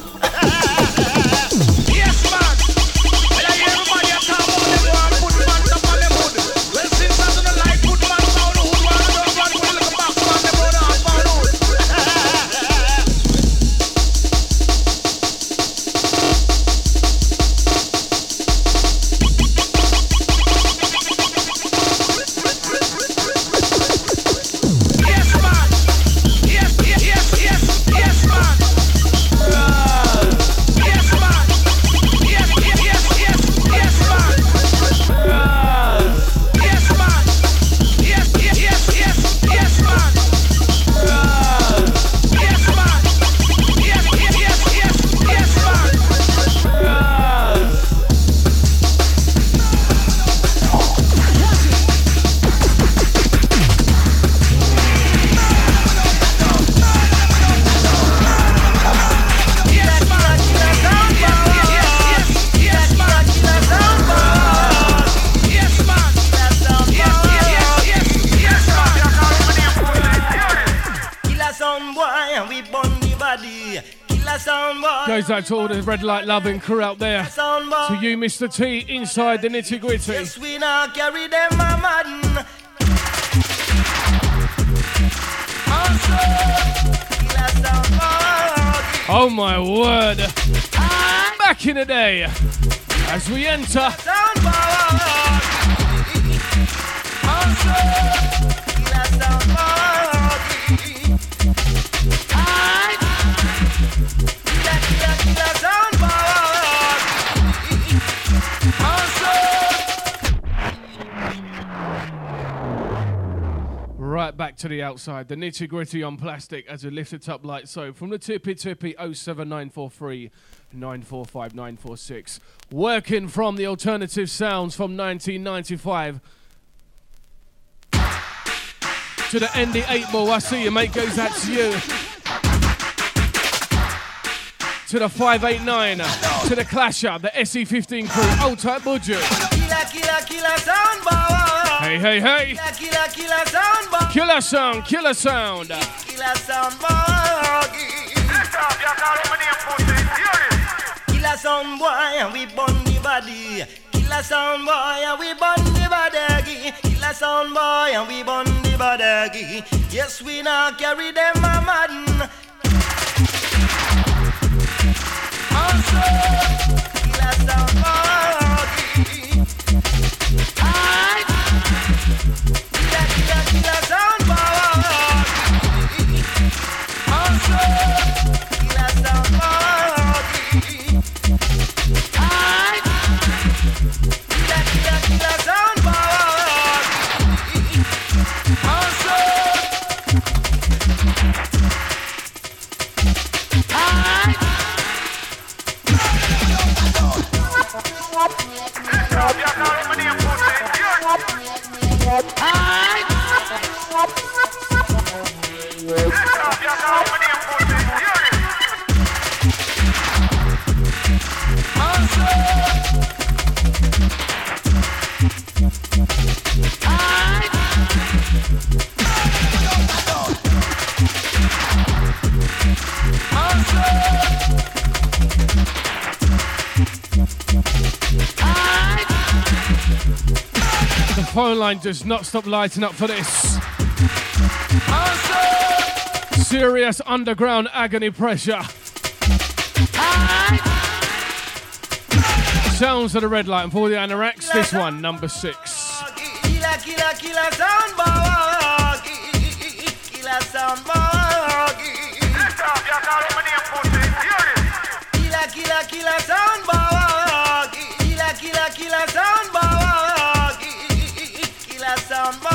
Speaker 2: Yes, man. Well, I hear everybody talk about them one put pants up on them hood. Well, since I don't like put man pound hood, one don't go and put a little box man them on half pound hood.
Speaker 3: Goes out to all the red light loving crew out there. To you, Mr. T, inside the nitty gritty.
Speaker 2: Yes, we now carry them, my man.
Speaker 3: Oh my word. Back in the day, as we enter. Right back to the outside, the nitty gritty on plastic as we lift it up like so. From the tippy 07943 945 946. Working from the alternative sounds from 1995 to the ND 8 ball. I see you, mate. Goes out to you. To the 589, to the Clasher, the SE15 crew, old type budget. Hey, hey, hey. Killer sound, killer sound.
Speaker 2: Killer sound boy, and we burn the body. Killer sound boy, and we burn the body. Killer sound boy, and we burn the body. Yes, we now carry them, my man. Killer sound boy. Killer sound boy. Killer sound boy. Killer sound boy.
Speaker 3: phone line does not stop lighting up for this. Serious underground agony pressure. Sounds of the red light. And for the anoraks, this one, number 6.
Speaker 2: Killer, killer, killer sound bag. Killer sound bag. Killer, killer, killer sound bag. Killer, killer, killer sound bag. Killer sound bag.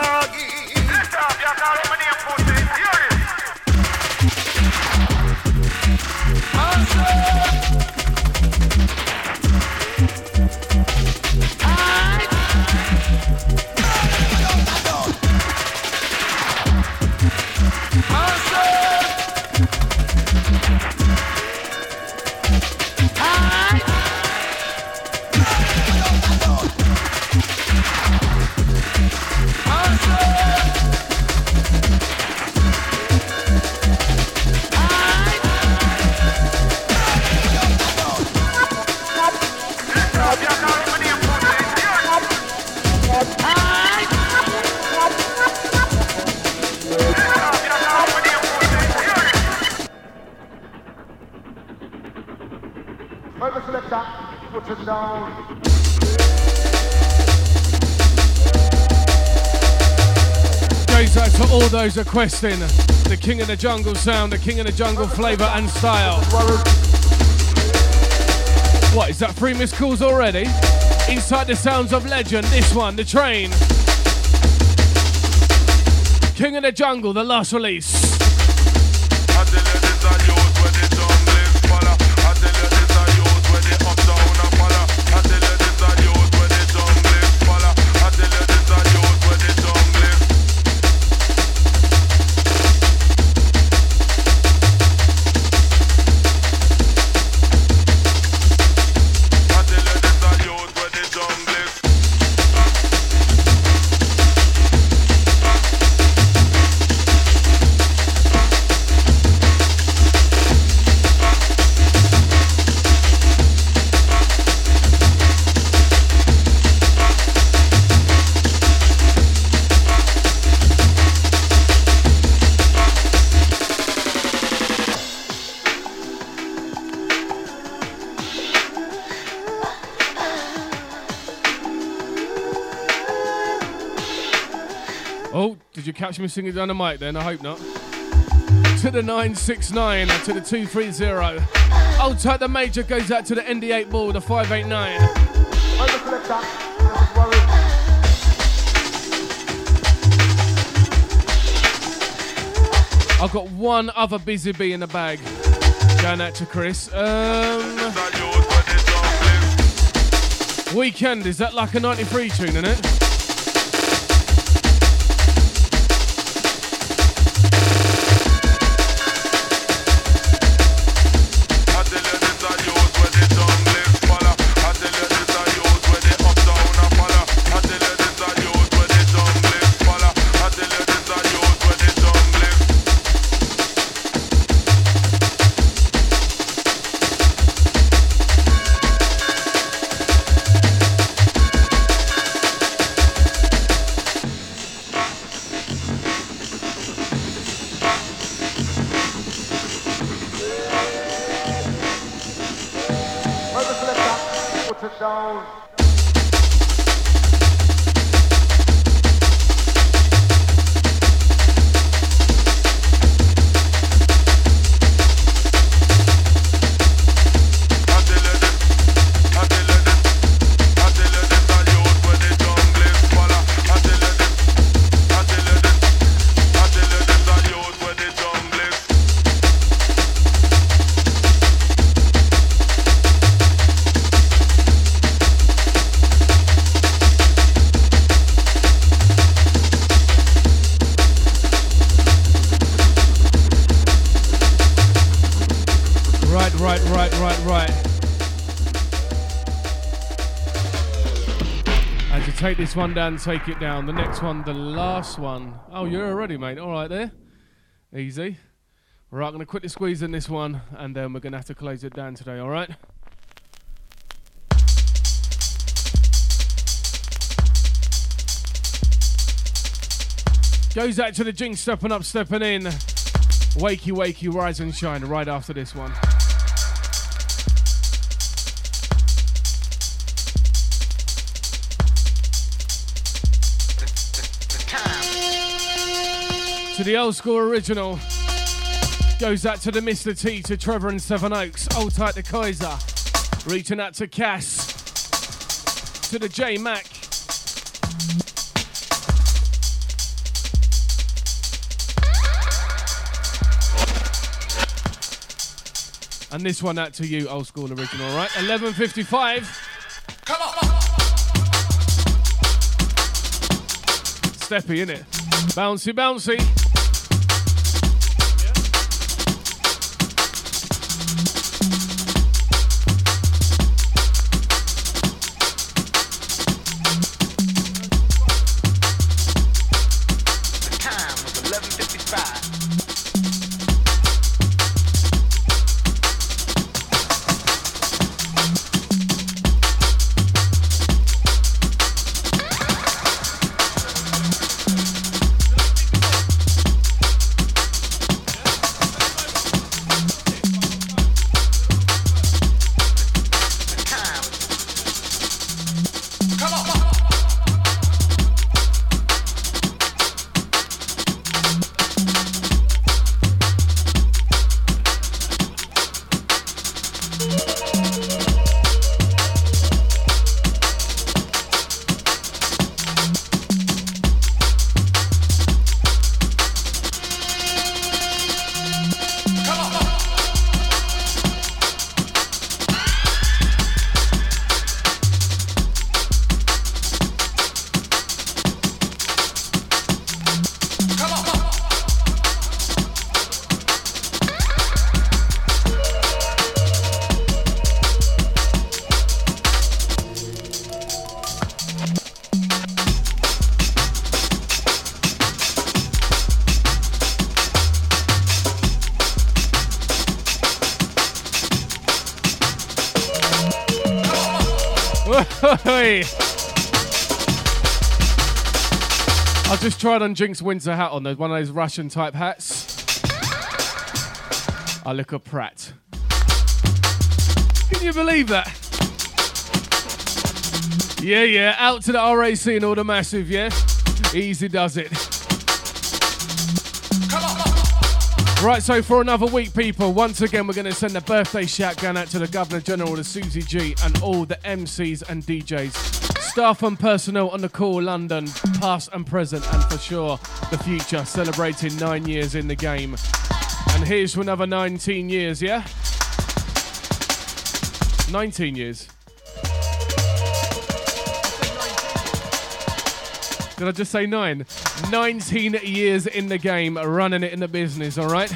Speaker 3: Goes out to all those requesting the King of the Jungle sound, the King of the Jungle flavour and style. What, is that 3 missed calls already? Inside the sounds of legend, this one, The Train. King of the Jungle, the last release. Catch me singing down the mic then, I hope not. To the 969, to the 230. Old tight the major goes out to the ND8 ball, the 589. I've got one other busy bee in the bag. Going out to Chris. Weekend, is that like a 93 tune, isn't it? Take this one down, take it down. The next one, the last one. Oh, you're already, mate. All right there. Easy. Right, I'm going to quickly squeeze in this one, and then we're going to have to close it down today, all right? Goes out to the Jinx stepping up, stepping in. Wakey, wakey, rise and shine right after this one. To the old school original. Goes out to the Mr. T, to Trevor and Seven Oaks. Old tight to Kaiser. Reaching out to Cass. To the J Mac. And this one out to you, old school original, right? 11:55.
Speaker 10: Come on.
Speaker 3: Steppy, innit? Bouncy, bouncy.
Speaker 7: The time was 11:55.
Speaker 3: I just tried on Jinx Windsor hat on, one of those Russian type hats. I look a prat. Can you believe that? Yeah, out to the RAC and all the massive, yeah? Easy does it. Right, so for another week, people, once again, we're going to send a birthday shout going out to the Governor General, the Susie G, and all the MCs and DJs. Staff and personnel on the call, London, past and present, and for sure, the future, celebrating 9 years in the game. And here's to another 19 years, yeah? 19 years. Did I just say 9? 19 years in the game, running it in the business, all right?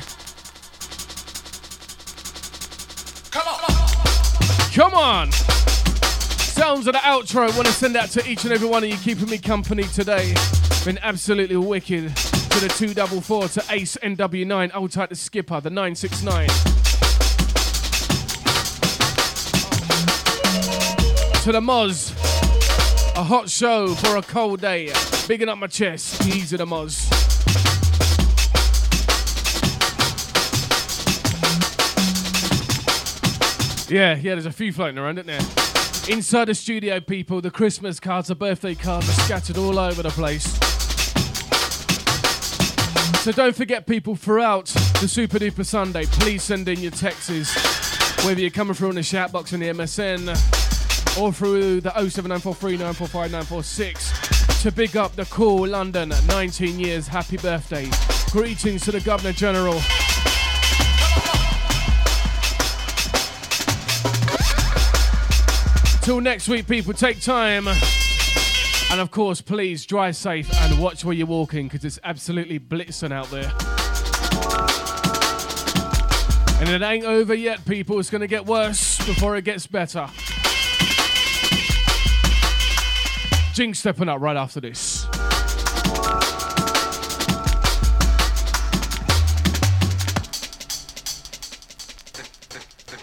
Speaker 3: Come on! Sounds of the outro. Want to send out to each and every one of you keeping me company today. Been absolutely wicked. To the 244, to Ace NW9, old tight to Skipper, the 969. To the Moz. A hot show for a cold day. Bigging up my chest. Easy the Moz. Yeah, there's a few floating around, isn't there? Inside the studio, people, the Christmas cards, the birthday cards are scattered all over the place. So don't forget, people, throughout the Super Duper Sunday, please send in your texts, whether you're coming through on the shout box in the MSN or through the 07943 945 946 to big up the cool London 19 years. Happy birthday. Greetings to the Governor General. Till next week, people, take time. And of course, please drive safe and watch where you're walking because it's absolutely blitzing out there. And it ain't over yet, people. It's going to get worse before it gets better. Jinx stepping up right after this.